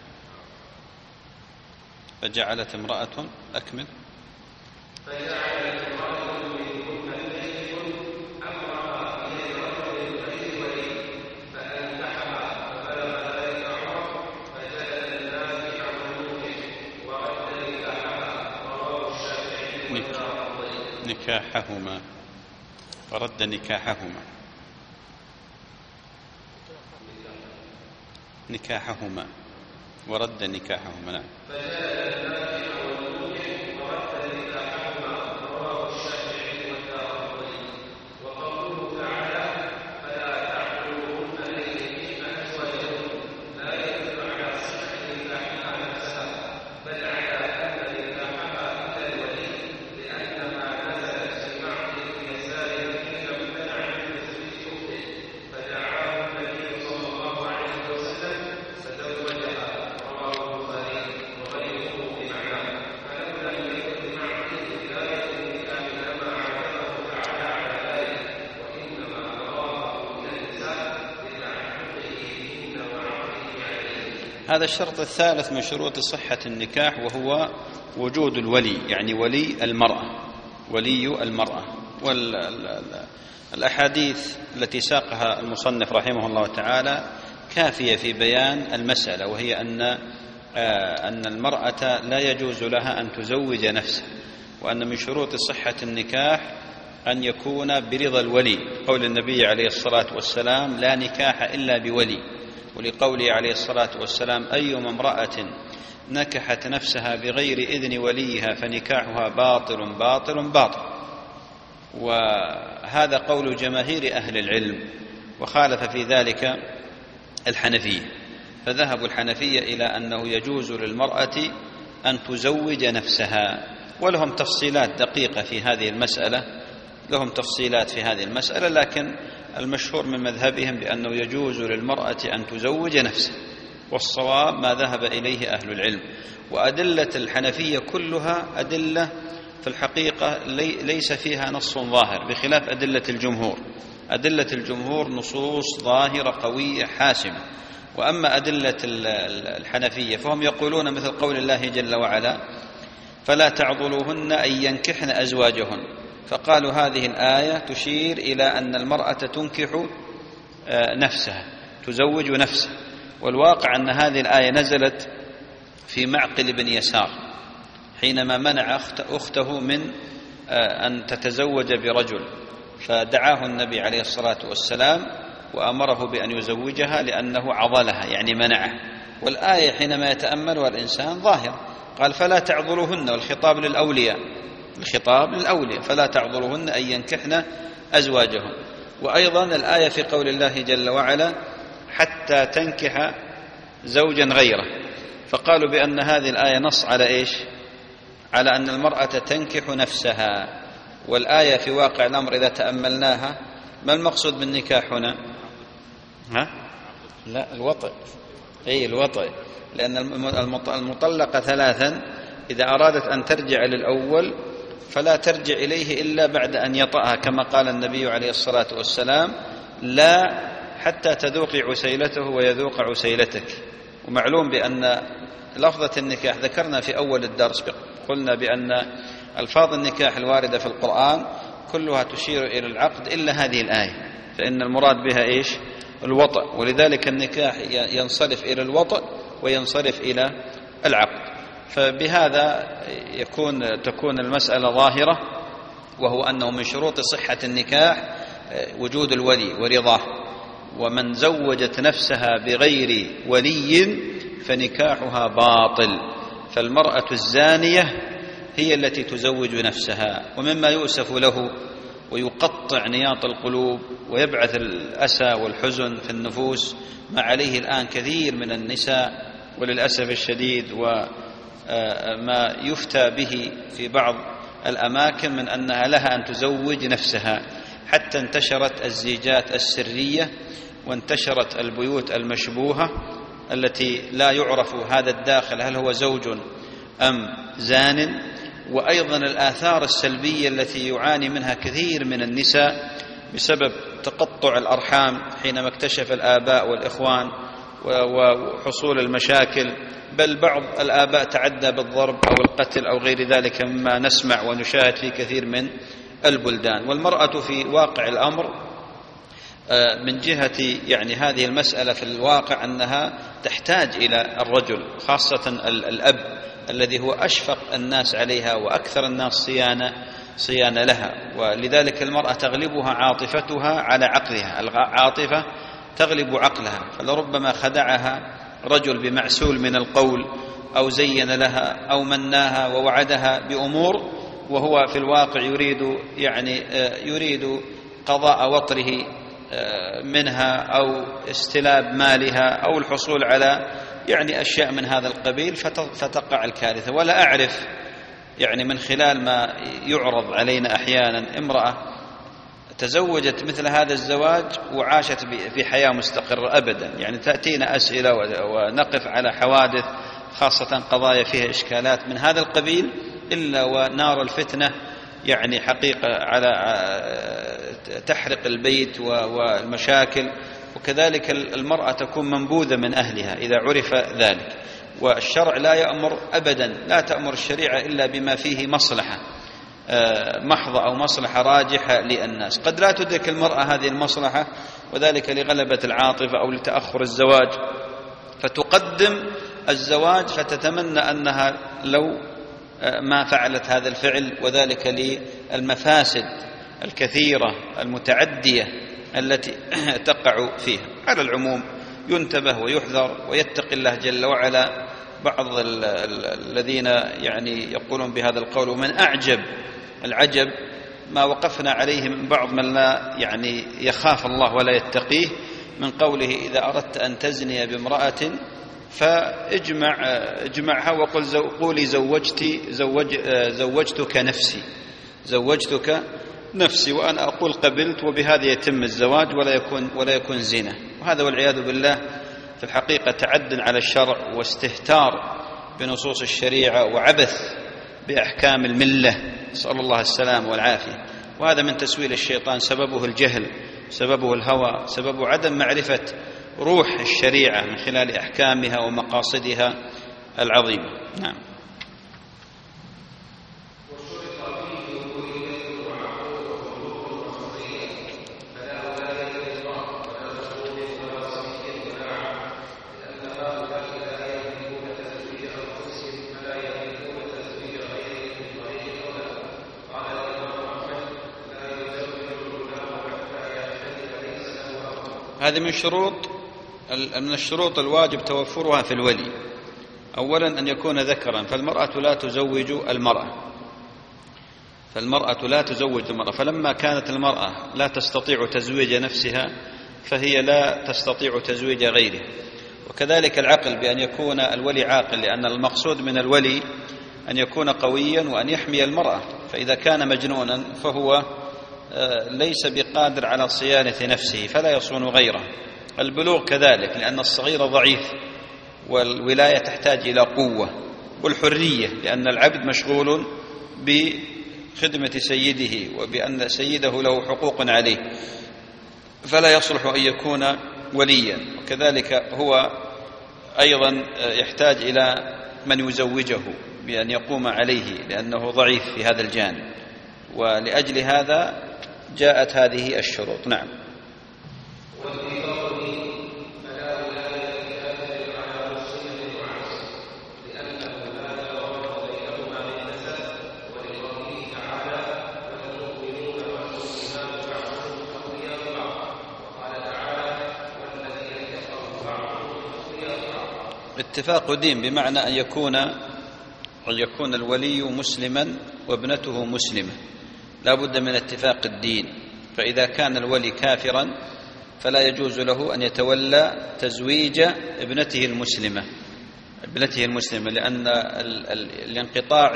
فجعلت امرأة أكمل فجعلت امرأة منهن تجد أمرها في رجل غير ولي فأنكحها فبلغ ذلك عمر فجلد الناس عمروه ورد نكاحها رواه الشافعي نكاحهما ورد نكاحهما نكاحهما ورد نكاحهما. نعم. فجاء النافع والموجب ورد نكاحهما رواه الشافعي والدارقطني. وقوله تعالى فلا تعقلوهن ان ينكحن ازواجهن لا يدل على صحه نكاحها نفسها بل على ان نكاحها الى الولي لانها نزلت في معقل يسار حين امتنع من تزويج اخته فدعاه النبي صلى الله عليه وسلم فزوجها رواه البخاري وغيره بمعناه فلو لم يكن بمعنى لا يكون كاملا ما عاتبه تعالى على ذلك وانما رواه من النساء لتعلقه بهن وعقده عليه. هذا الشرط الثالث من شروط صحة النكاح وهو وجود الولي، يعني ولي المرأة، ولي المرأة. والأحاديث التي ساقها المصنف رحمه الله تعالى كافية في بيان المسألة، وهي أن أن المرأة لا يجوز لها أن تزوج نفسها، وأن من شروط صحة النكاح أن يكون برضا الولي، قول النبي عليه الصلاة والسلام لا نكاح إلا بولي، ولقوله عليه الصلاة والسلام أيما امرأة نكحت نفسها بغير إذن وليها فنكاحها باطل باطل باطل. وهذا قول جماهير أهل العلم، وخالف في ذلك الحنفية، فذهب الحنفية إلى أنه يجوز للمرأة أن تزوج نفسها، ولهم تفصيلات دقيقة في هذه المسألة، لهم تفصيلات في هذه المسألة، لكن المشهور من مذهبهم بأنه يجوز للمرأة أن تزوج نفسها، والصواب ما ذهب إليه أهل العلم. وأدلة الحنفية كلها أدلة في الحقيقة ليس فيها نص ظاهر، بخلاف أدلة الجمهور. أدلة الجمهور نصوص ظاهرة قوية حاسمة، وأما أدلة الحنفية فهم يقولون مثل قول الله جل وعلا فلا تعضلوهن أن ينكحن أزواجهن، فقالوا هذه الآية تشير إلى أن المرأة تنكح نفسها، تزوج نفسها، والواقع أن هذه الآية نزلت في معقل بن يسار حينما منع أخته من أن تتزوج برجل، فدعاه النبي عليه الصلاة والسلام وأمره بأن يزوجها لأنه عضلها، يعني منعه. والآية حينما يتأملها الإنسان ظاهر، قال فلا تعضلوهن، والخطاب للأولياء، الخطاب للأولياء فلا تعضلوهن أن ينكحن أزواجهن. وأيضا الآية في قول الله جل وعلا حتى تنكح زوجا غيره، فقالوا بأن هذه الآية نص على إيش؟ على أن المرأة تنكح نفسها. والآية في واقع الأمر إذا تأملناها ما المقصود بالنكاح هنا؟ ها؟ لا الوطئ، أي الوطئ، لأن المطلقة ثلاثا إذا أرادت أن ترجع للأول فلا ترجع إليه إلا بعد أن يطأها، كما قال النبي عليه الصلاة والسلام: لا حتى تذوقي عسيلته ويذوق عسيلتك. ومعلوم بأن لفظة النكاح ذكرنا في أول الدرس، قلنا بأن ألفاظ النكاح الواردة في القرآن كلها تشير إلى العقد إلا هذه الآية، فإن المراد بها إيش؟ الوطأ، ولذلك النكاح ينصرف إلى الوطأ وينصرف إلى العقد. فبهذا يكون تكون المسألة ظاهرة، وهو أنه من شروط صحة النكاح وجود الولي ورضاه، ومن زوجت نفسها بغير ولي فنكاحها باطل. فالمرأة الزانية هي التي تزوج نفسها. ومما يؤسف له ويقطع نياط القلوب ويبعث الأسى والحزن في النفوس ما عليه الآن كثير من النساء، وللأسف الشديد وما يفتى به في بعض الأماكن من أنها لها أن تزوج نفسها، حتى انتشرت الزيجات السرية وانتشرت البيوت المشبوهة التي لا يعرف هذا الداخل هل هو زوج أم زان. وأيضا الآثار السلبية التي يعاني منها كثير من النساء بسبب تقطع الأرحام حينما اكتشف الآباء والإخوان وحصول المشاكل، بل بعض الآباء تعدى بالضرب أو القتل أو غير ذلك مما نسمع ونشاهد في كثير من البلدان. والمرأة في واقع الأمر من جهة يعني هذه المسألة في الواقع أنها تحتاج إلى الرجل، خاصة الأب الذي هو أشفق الناس عليها وأكثر الناس صيانة صيانة لها. ولذلك المرأة تغلبها عاطفتها على عقلها، العاطفة تغلب عقلها، فلربما خدعها رجل بمعسول من القول أو زين لها أو مناها ووعدها بأمور وهو في الواقع يريد يعني يريد قضاء وطره منها أو استلاب مالها أو الحصول على يعني أشياء من هذا القبيل، فتقع الكارثة. ولا أعرف يعني من خلال ما يعرض علينا أحيانا امرأة تزوجت مثل هذا الزواج وعاشت في حياة مستقرة أبدا، يعني تأتينا أسئلة ونقف على حوادث خاصة قضايا فيها إشكالات من هذا القبيل، إلا ونار الفتنة يعني حقيقة على تحرق البيت والمشاكل. وكذلك المرأة تكون منبوذة من أهلها إذا عرف ذلك. والشرع لا يأمر أبدا، لا تأمر الشريعة إلا بما فيه مصلحة محضة أو مصلحة راجحة للناس. قد لا تدرك المرأة هذه المصلحة وذلك لغلبة العاطفة أو لتأخر الزواج، فتقدم الزواج فتتمنى أنها لو ما فعلت هذا الفعل، وذلك للمفاسد الكثيرة المتعدية التي تقع فيها. على العموم ينتبه ويحذر ويتقي الله جل وعلا. بعض الذين يعني يقولون بهذا القول، ومن أعجب العجب ما وقفنا عليه من بعض من لا يعني يخاف الله ولا يتقيه، من قوله: إذا أردت أن تزني بامرأة فاجمع اجمعها وقل زو قولي زوجتي زوج زوجتك نفسي زوجتك نفسي وأنا أقول قبلت، وبهذا يتم الزواج ولا يكون ولا يكون زنا. وهذا والعياذ بالله في الحقيقة تعد على الشرع واستهتار بنصوص الشريعة وعبث بأحكام الملة، نسأل الله السلام والعافية. وهذا من تسويل الشيطان، سببه الجهل، سببه الهوى، سببه عدم معرفة روح الشريعة من خلال أحكامها ومقاصدها العظيمة. نعم. هذه من شروط من الشروط الواجب توفرها في الولي. أولا أن يكون ذكرا، فالمرأة لا تزوج المرأة فالمرأة لا تزوج المرأة فلما كانت المرأة لا تستطيع تزويج نفسها فهي لا تستطيع تزويج غيره. وكذلك العقل، بأن يكون الولي عاقل، لأن المقصود من الولي أن يكون قويا وأن يحمي المرأة، فإذا كان مجنونا فهو ليس بقادر على صيانة نفسه فلا يصون غيره. البلوغ كذلك، لأن الصغير ضعيف والولاية تحتاج إلى قوة، والحرية لأن العبد مشغول بخدمة سيده وبأن سيده له حقوق عليه فلا يصلح أن يكون وليا. وكذلك هو أيضا يحتاج إلى من يزوجه بأن يقوم عليه لأنه ضعيف في هذا الجانب، ولأجل هذا جاءت هذه الشروط. نعم. اتفاق دين بمعنى أن يكون أن يكون الولي مسلما وابنته مسلمة، لا بد من اتفاق الدين. فإذا كان الولي كافرا فلا يجوز له أن يتولى تزويج ابنته المسلمة ابنته المسلمة لأن الانقطاع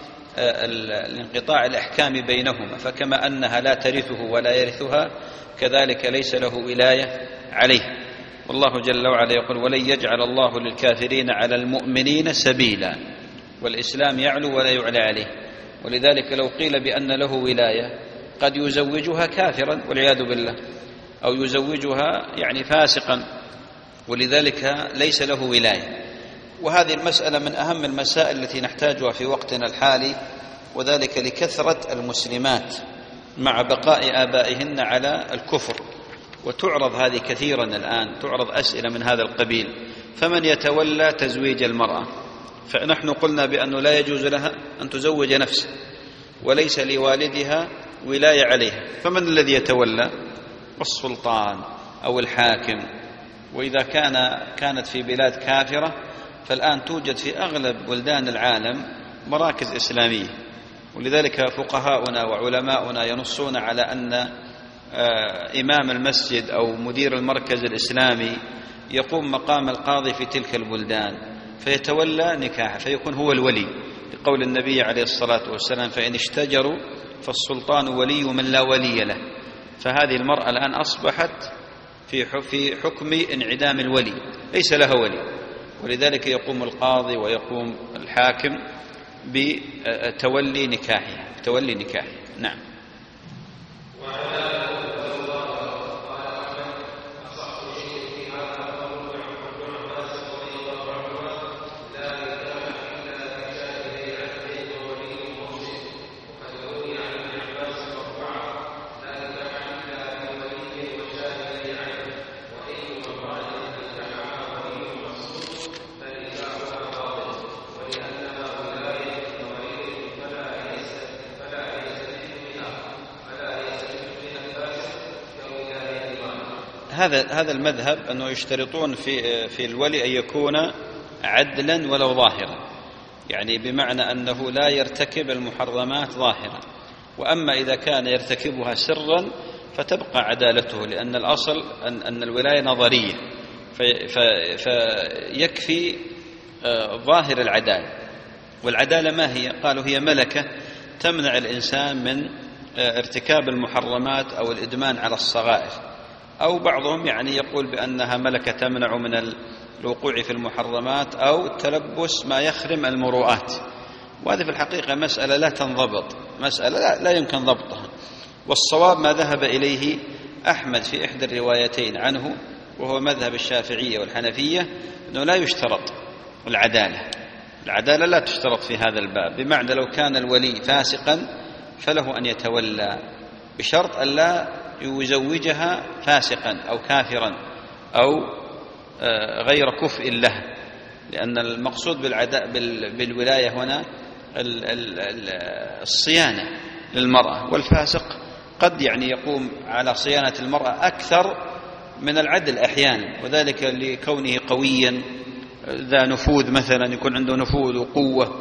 الانقطاع الأحكام بينهما، فكما أنها لا ترثه ولا يرثها كذلك ليس له ولاية عليه. والله جل وعلا يقول: ولن يجعل الله للكافرين على المؤمنين سبيلا. والإسلام يعلو ولا يعلى عليه، ولذلك لو قيل بأن له ولاية قد يزوجها كافرا والعياذ بالله، أو يزوجها يعني فاسقا، ولذلك ليس له ولاية. وهذه المسألة من أهم المسائل التي نحتاجها في وقتنا الحالي، وذلك لكثرة المسلمات مع بقاء آبائهن على الكفر. وتعرض هذه كثيرا الآن، تعرض أسئلة من هذا القبيل: فمن يتولى تزويج المرأة؟ فنحن قلنا بأنه لا يجوز لها أن تزوج نفسها وليس لوالدها ولاية عليها، فمن الذي يتولى؟ السلطان أو الحاكم. وإذا كان كانت في بلاد كافرة فالآن توجد في أغلب بلدان العالم مراكز إسلامية، ولذلك فقهاؤنا وعلماؤنا ينصون على أن إمام المسجد أو مدير المركز الإسلامي يقوم مقام القاضي في تلك البلدان فيتولى نكاحه، فيكون هو الولي، لقول النبي عليه الصلاة والسلام: فإن اشتجروا فالسلطان ولي من لا ولي له. فهذه المرأة الآن أصبحت في حكم انعدام الولي، ليس لها ولي، ولذلك يقوم القاضي ويقوم الحاكم بتولي نكاحها تولي نكاحها. نعم. هذا هذا المذهب أنه يشترطون في في الولي أن يكون عدلا ولو ظاهرا، يعني بمعنى أنه لا يرتكب المحرمات ظاهرا، وأما إذا كان يرتكبها سرا فتبقى عدالته، لأن الأصل أن أن الولاية نظرية، فيكفي ظاهر العدالة. والعدالة ما هي؟ قالوا هي ملكة تمنع الإنسان من ارتكاب المحرمات أو الإدمان على الصغائر، أو بعضهم يعني يقول بأنها ملكة تمنع من الوقوع في المحرمات أو تلبس ما يخرم المروءات. وهذه في الحقيقة مسألة لا تنضبط، مسألة لا, لا يمكن ضبطها. والصواب ما ذهب إليه أحمد في إحدى الروايتين عنه، وهو مذهب الشافعية والحنفية، أنه لا يشترط العدالة العدالة لا تشترط في هذا الباب، بمعنى لو كان الولي فاسقا فله أن يتولى بشرط أن لا يزوجها فاسقا أو كافرا أو غير كفء له، لأن المقصود بالولاية هنا الصيانة للمرأة، والفاسق قد يعني يقوم على صيانة المرأة أكثر من العدل أحيانا، وذلك لكونه قويا ذا نفوذ، مثلا يكون عنده نفوذ وقوة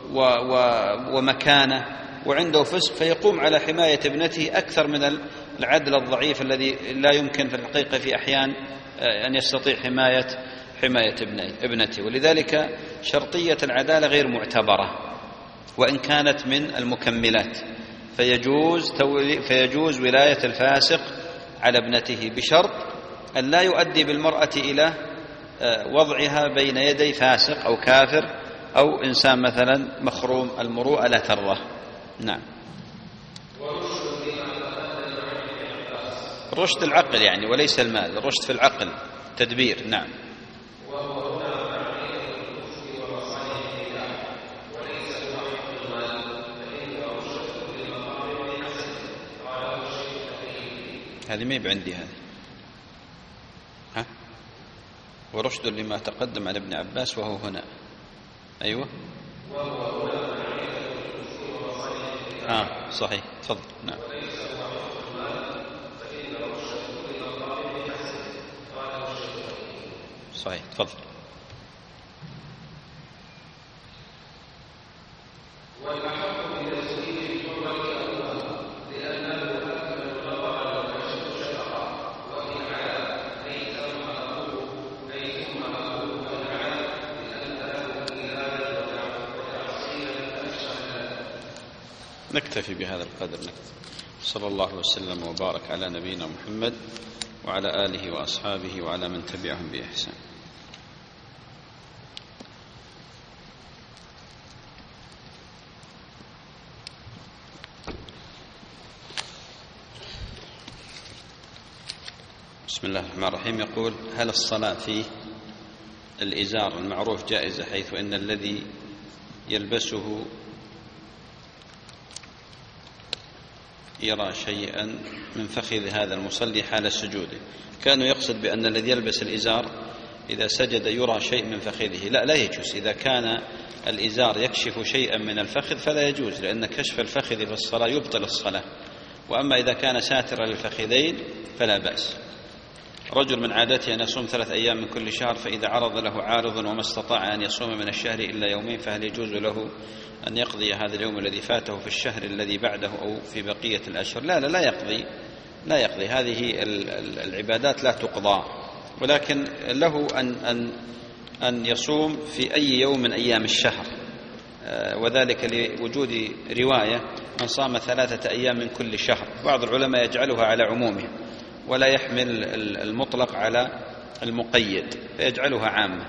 ومكانة وعنده فسق، فيقوم على حماية ابنته أكثر من العدل الضعيف الذي لا يمكن في الحقيقة في أحيان أن يستطيع حماية حماية ابنته. ولذلك شرطية العدالة غير معتبرة، وإن كانت من المكملات، فيجوز, فيجوز ولاية الفاسق على ابنته بشرط أن لا يؤدي بالمرأة إلى وضعها بين يدي فاسق أو كافر أو إنسان مثلا مخروم المروءة لا ترضى. نعم. رشد العقل يعني وليس المال، الرشد في العقل تدبير. نعم. هذه ما يبقى عندي هذه. ها؟ ورشد لما تقدم عن ابن عباس وهو هنا. أيوة. آه صحيح. تفضل. نعم. صحيح. تفضل. نكتفي بهذا القدر. نكتفي. صلى الله وسلم وبارك على نبينا محمد وعلى آله وأصحابه وعلى من تبعهم بإحسان. بسم الله الرحمن الرحيم. يقول: هل الصلاة في الإزار المعروف جائزة، حيث إن الذي يلبسه يرى شيئا من فخذ هذا المصلي حال سجوده؟ كانوا يقصد بأن الذي يلبس الإزار إذا سجد يرى شيء من فخذه. لا، لا يجوز. إذا كان الإزار يكشف شيئا من الفخذ فلا يجوز، لأن كشف الفخذ في الصلاة يبطل الصلاة. وأما إذا كان ساترا للفخذين فلا بأس. رجل من عادته أن يصوم ثلاث أيام من كل شهر، فإذا عرض له عارض وما استطاع أن يصوم من الشهر إلا يومين، فهل يجوز له أن يقضي هذا اليوم الذي فاته في الشهر الذي بعده أو في بقية الأشهر؟ لا لا لا يقضي، لا يقضي. هذه العبادات لا تقضى، ولكن له أن أن أن يصوم في أي يوم من أيام الشهر، وذلك لوجود رواية من صام ثلاثة أيام من كل شهر. بعض العلماء يجعلها على عمومها ولا يحمل المطلق على المقيد، فيجعلها عامة.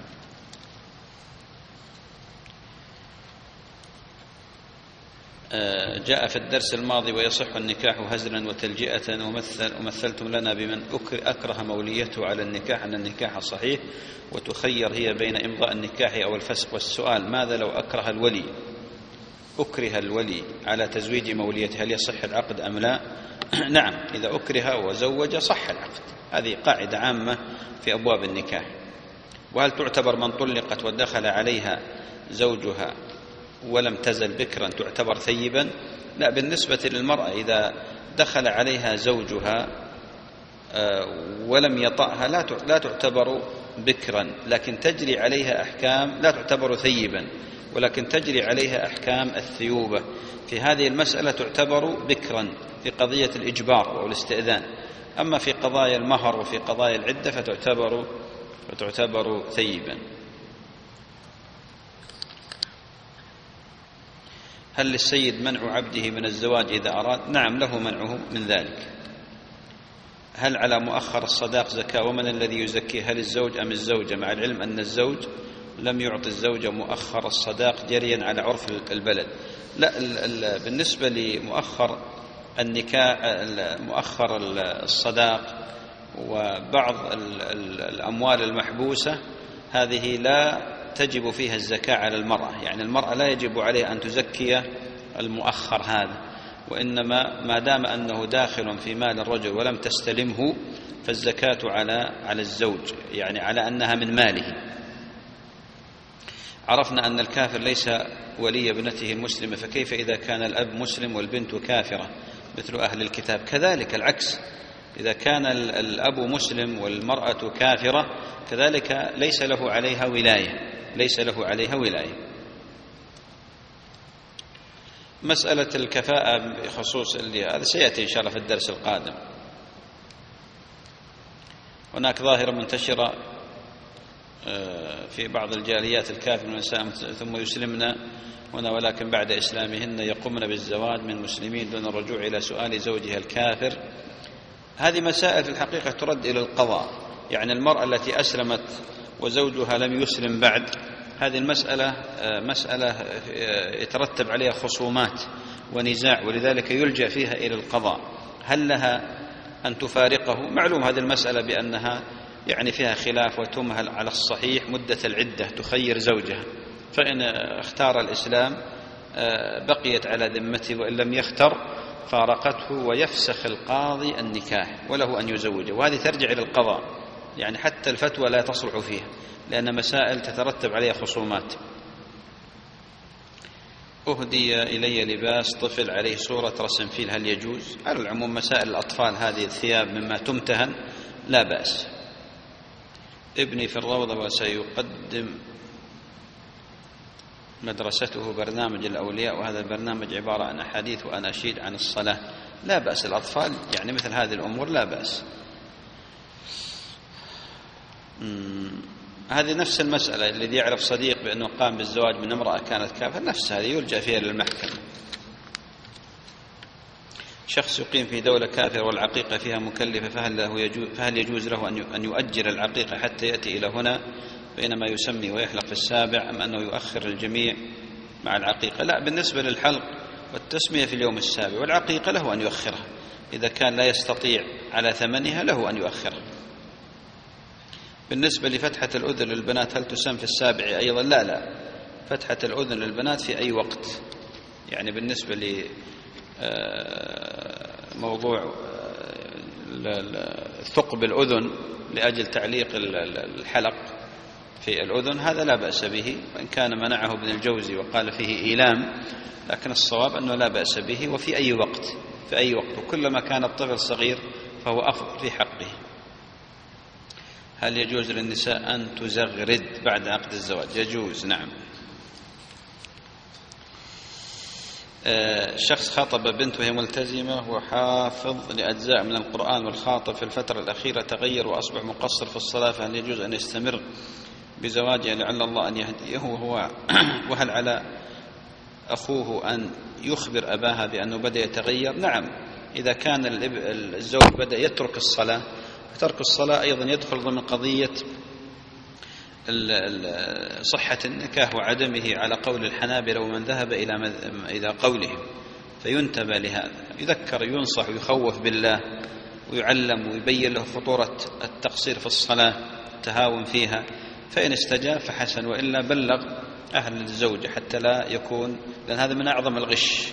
جاء في الدرس الماضي: ويصح النكاح هزلا وتلجئة، ومثل ومثلتم لنا بمن أكره موليته على النكاح أن النكاح صحيح، وتخير هي بين إمضاء النكاح أو الفسق. والسؤال: ماذا لو أكره الولي أكره الولي على تزويج موليته، هل يصح العقد أم لا؟ نعم، إذا أكره وزوج صح العقد. هذه قاعدة عامة في أبواب النكاح. وهل تعتبر من طلقت ودخل عليها زوجها ولم تزل بكرا تعتبر ثيبا؟ لا، بالنسبة للمرأة إذا دخل عليها زوجها ولم يطأها لا تعتبر بكرا، لكن تجري عليها أحكام، لا تعتبر ثيبا ولكن تجري عليها أحكام الثيوبة. في هذه المسألة تعتبر بكرا في قضية الإجبار أو الاستئذان. أما في قضايا المهر وفي قضايا العدة فتعتبر فتعتبر ثيبا. هل للسيد منع عبده من الزواج إذا أراد؟ نعم، له منعه من ذلك. هل على مؤخر الصداق زكاة؟ ومن الذي يزكيه، هل الزوج أم الزوجة؟ مع العلم أن الزوج لم يعطي الزوجة مؤخر الصداق جريا على عرف البلد. لا، بالنسبة لمؤخر النكاح، مؤخر الصداق وبعض الأموال المحبوسة، هذه لا تجب فيها الزكاة على المرأة. يعني المرأة لا يجب عليها أن تزكي المؤخر هذا، وإنما ما دام أنه داخل في مال الرجل ولم تستلمه فالزكاة على على الزوج، يعني على أنها من ماله. عرفنا أن الكافر ليس ولي ابنته المسلمة، فكيف إذا كان الأب مسلم والبنت كافرة مثل أهل الكتاب؟ كذلك العكس، إذا كان الأب مسلم والمرأة كافرة كذلك ليس له عليها ولاية، ليس له عليها ولاية. مسألة الكفاءة بخصوص اللي هذا سيأتي إن شاء الله في الدرس القادم. هناك ظاهرة منتشرة في بعض الجاليات الكافر من النساء ثم يسلمن هنا، ولكن بعد إسلامهن يقومن بالزواج من المسلمين دون الرجوع إلى سؤال زوجها الكافر. هذه مسائل في الحقيقة ترد إلى القضاء. يعني المرأة التي أسلمت وزوجها لم يسلم بعد، هذه المسألة مسألة يترتب عليها خصومات ونزاع، ولذلك يلجأ فيها إلى القضاء. هل لها أن تفارقه؟ معلوم هذه المسألة بأنها يعني فيها خلاف، وتمهل على الصحيح مدة العدة، تخير زوجها، فإن اختار الإسلام بقيت على ذمته، وإن لم يختر فارقته، ويفسخ القاضي النكاح وله أن يزوجه. وهذه ترجع إلى القضاء، يعني حتى الفتوى لا تصلح فيها، لأن مسائل تترتب عليها خصومات. أهدي إلي لباس طفل عليه صورة رسم فيل، هل يجوز؟ على العموم مسائل الأطفال هذه الثياب مما تمتهن لا بأس. ابني في الروضة وسيقدم مدرسته برنامج الأولياء، وهذا البرنامج عبارة عن أحاديث وأناشيد عن الصلاة. لا بأس، الأطفال يعني مثل هذه الأمور لا بأس. هذه نفس المسألة، الذي يعرف صديق بأنه قام بالزواج من امرأة كانت كافر، نفس هذه يلجأ فيها للمحكمة. شخص يقيم في دولة كافر والعقيقة فيها مكلفة، فهل, له يجوز فهل يجوز له أن يؤجل العقيقة حتى يأتي إلى هنا بينما يسمي ويحلق في السابع، أم أنه يؤخر الجميع مع العقيقة؟ لا، بالنسبة للحلق والتسمية في اليوم السابع، والعقيقة له أن يؤخرها إذا كان لا يستطيع على ثمنها، له أن يؤخرها. بالنسبة لفتحة الأذن للبنات هل تسمى في السابع أيضا؟ لا لا، فتحة الأذن للبنات في أي وقت. يعني بالنسبة لموضوع ثقب الأذن لأجل تعليق الحلق في الأذن، هذا لا بأس به، وإن كان منعه ابن الجوزي وقال فيه إيلام، لكن الصواب أنه لا بأس به، وفي أي وقت في أي وقت، وكلما كان الطفل صغير فهو أفضل في حقه. هل يجوز للنساء أن تزغرد بعد عقد الزواج؟ يجوز، نعم. شخص خاطب بنت وهي ملتزمة وحافظ لأجزاء من القرآن، والخاطب في الفترة الأخيرة تغير وأصبح مقصر في الصلاة، فهل يجوز أن يستمر بزواجه لعل الله أن يهديه؟ وهو وهل على أخوه أن يخبر أباها بأنه بدأ يتغير؟ نعم، إذا كان الزوج بدأ يترك الصلاة، ترك الصلاة أيضا يدخل ضمن قضية صحة النكاح وعدمه على قول الحنابلة ومن ذهب إلى إلى قولهم، فينتبه لهذا، يذكر ينصح ويخوف بالله ويعلم ويبين له خطورة التقصير في الصلاة، التهاون فيها، فإن استجاب فحسن، وإلا بلغ أهل الزوجة حتى لا يكون، لأن هذا من أعظم الغش.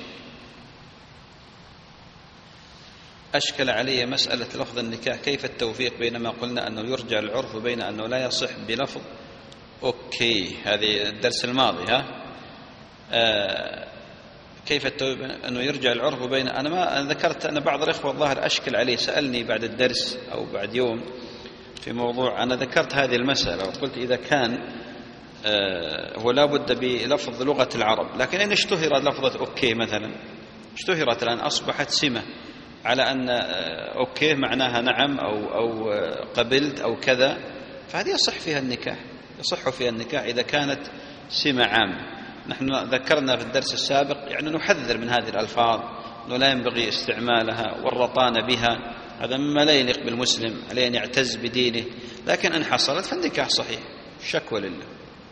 أشكل علي مسألة لفظ النكاح، كيف التوفيق بينما قلنا أنه يرجع العرف وبين أنه لا يصح بلفظ؟ أوكي، هذه الدرس الماضي. ها آه كيف أنه يرجع العرف وبين، أنا ما أنا ذكرت أن بعض الإخوة الظاهر أشكل عليه، سألني بعد الدرس أو بعد يوم في موضوع، أنا ذكرت هذه المسألة وقلت إذا كان آه هو لا بد بلفظ لغة العرب، لكن إن اشتهر لفظة أوكي مثلا، اشتهرت الآن أصبحت سمة على أن أوكي معناها نعم أو أو قبلت أو كذا، فهذه يصح فيها النكاح، يصح فيها النكاح إذا كانت سمة عامة. نحن ذكرنا في الدرس السابق يعني نحذر من هذه الألفاظ، أنه لا ينبغي استعمالها والرطانة بها، هذا مما لا يليق بالمسلم، عليه أن يعتز بدينه، لكن إن حصلت فالنكاح صحيح، الشكوى لله.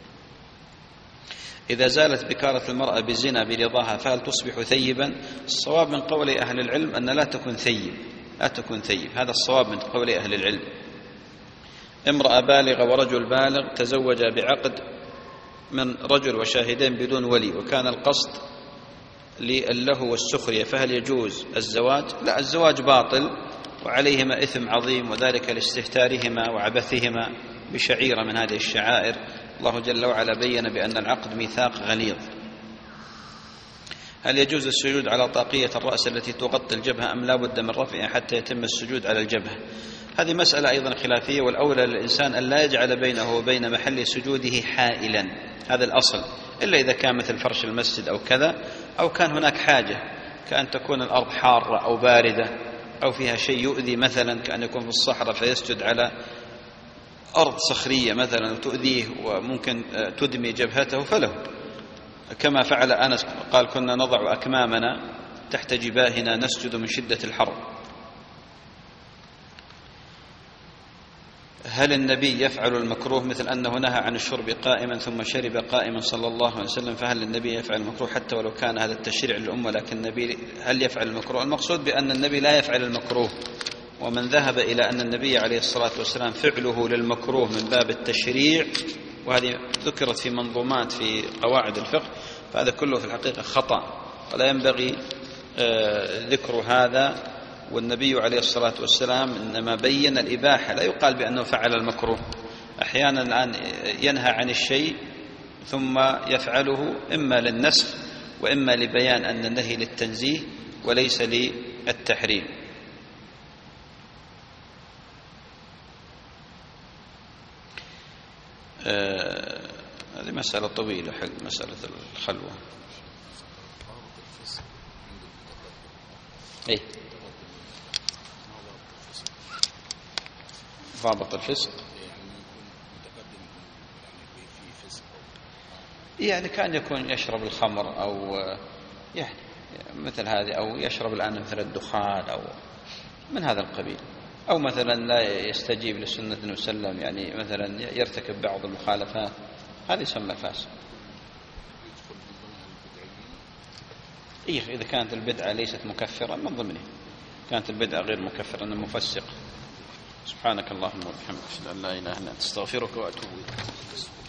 إذا زالت بكارة المرأة بزنا برضاها فهل تصبح ثيبا؟ الصواب من قول أهل العلم أن لا تكون ثيب، لا تكون ثيب، هذا الصواب من قول أهل العلم. امرأة بالغة ورجل بالغ تزوجا بعقد من رجل وشاهدين بدون ولي، وكان القصد للهو والسخرية، فهل يجوز الزواج؟ لا، الزواج باطل وعليهما إثم عظيم، وذلك لاستهتارهما وعبثهما بشعيرة من هذه الشعائر. الله جل وعلا بين بأن العقد ميثاق غليظ. هل يجوز السجود على طاقية الرأس التي تغطي الجبهة أم لا بد من رفعها حتى يتم السجود على الجبهة؟ هذه مسألة أيضا خلافية، والأولى للإنسان أن لا يجعل بينه وبين محل سجوده حائلا، هذا الأصل، إلا إذا كان مثل فرش المسجد أو كذا، أو كان هناك حاجة كأن تكون الأرض حارة أو باردة أو فيها شيء يؤذي، مثلا كأن يكون في الصحراء فيسجد على أرض صخرية مثلا وتؤذيه وممكن تدمي جبهته فله، كما فعل أنس قال كنا نضع أكمامنا تحت جباهنا نسجد من شدة الحر. هل النبي يفعل المكروه مثل أنه نهى عن الشرب قائما ثم شرب قائما صلى الله عليه وسلم، فهل النبي يفعل المكروه حتى ولو كان هذا التشريع للأمة، لكن النبي هل يفعل المكروه؟ المقصود بأن النبي لا يفعل المكروه، ومن ذهب إلى أن النبي عليه الصلاة والسلام فعله للمكروه من باب التشريع، وهذه ذكرت في منظومات في قواعد الفقه، فهذا كله في الحقيقة خطأ ولا ينبغي ذكر هذا. والنبي عليه الصلاة والسلام إنما بين الإباحة، لا يقال بأنه فعل المكروه. أحيانا الآن ينهى عن الشيء ثم يفعله إما للنسخ وإما لبيان أن النهي للتنزيه وليس للتحريم. آه هذه مسألة طويلة حق مسألة الخلوة. إيه ضابط الفسق يعني كان يكون يشرب الخمر أو يعني مثل هذه، أو يشرب الآن مثل الدخان أو من هذا القبيل، أو مثلا لا يستجيب لسنة النبي صلى الله عليه وسلم، يعني مثلا يرتكب بعض المخالفات، هذا يسمى فاسق. إيه إذا كانت البدعة ليست مكفرة من ضمنه، كانت البدعة غير مكفرة أنه مفسق. سبحانك اللهم وبحمدك أشهد أن لا إله إلا أنت أستغفرك وأتوب إليك.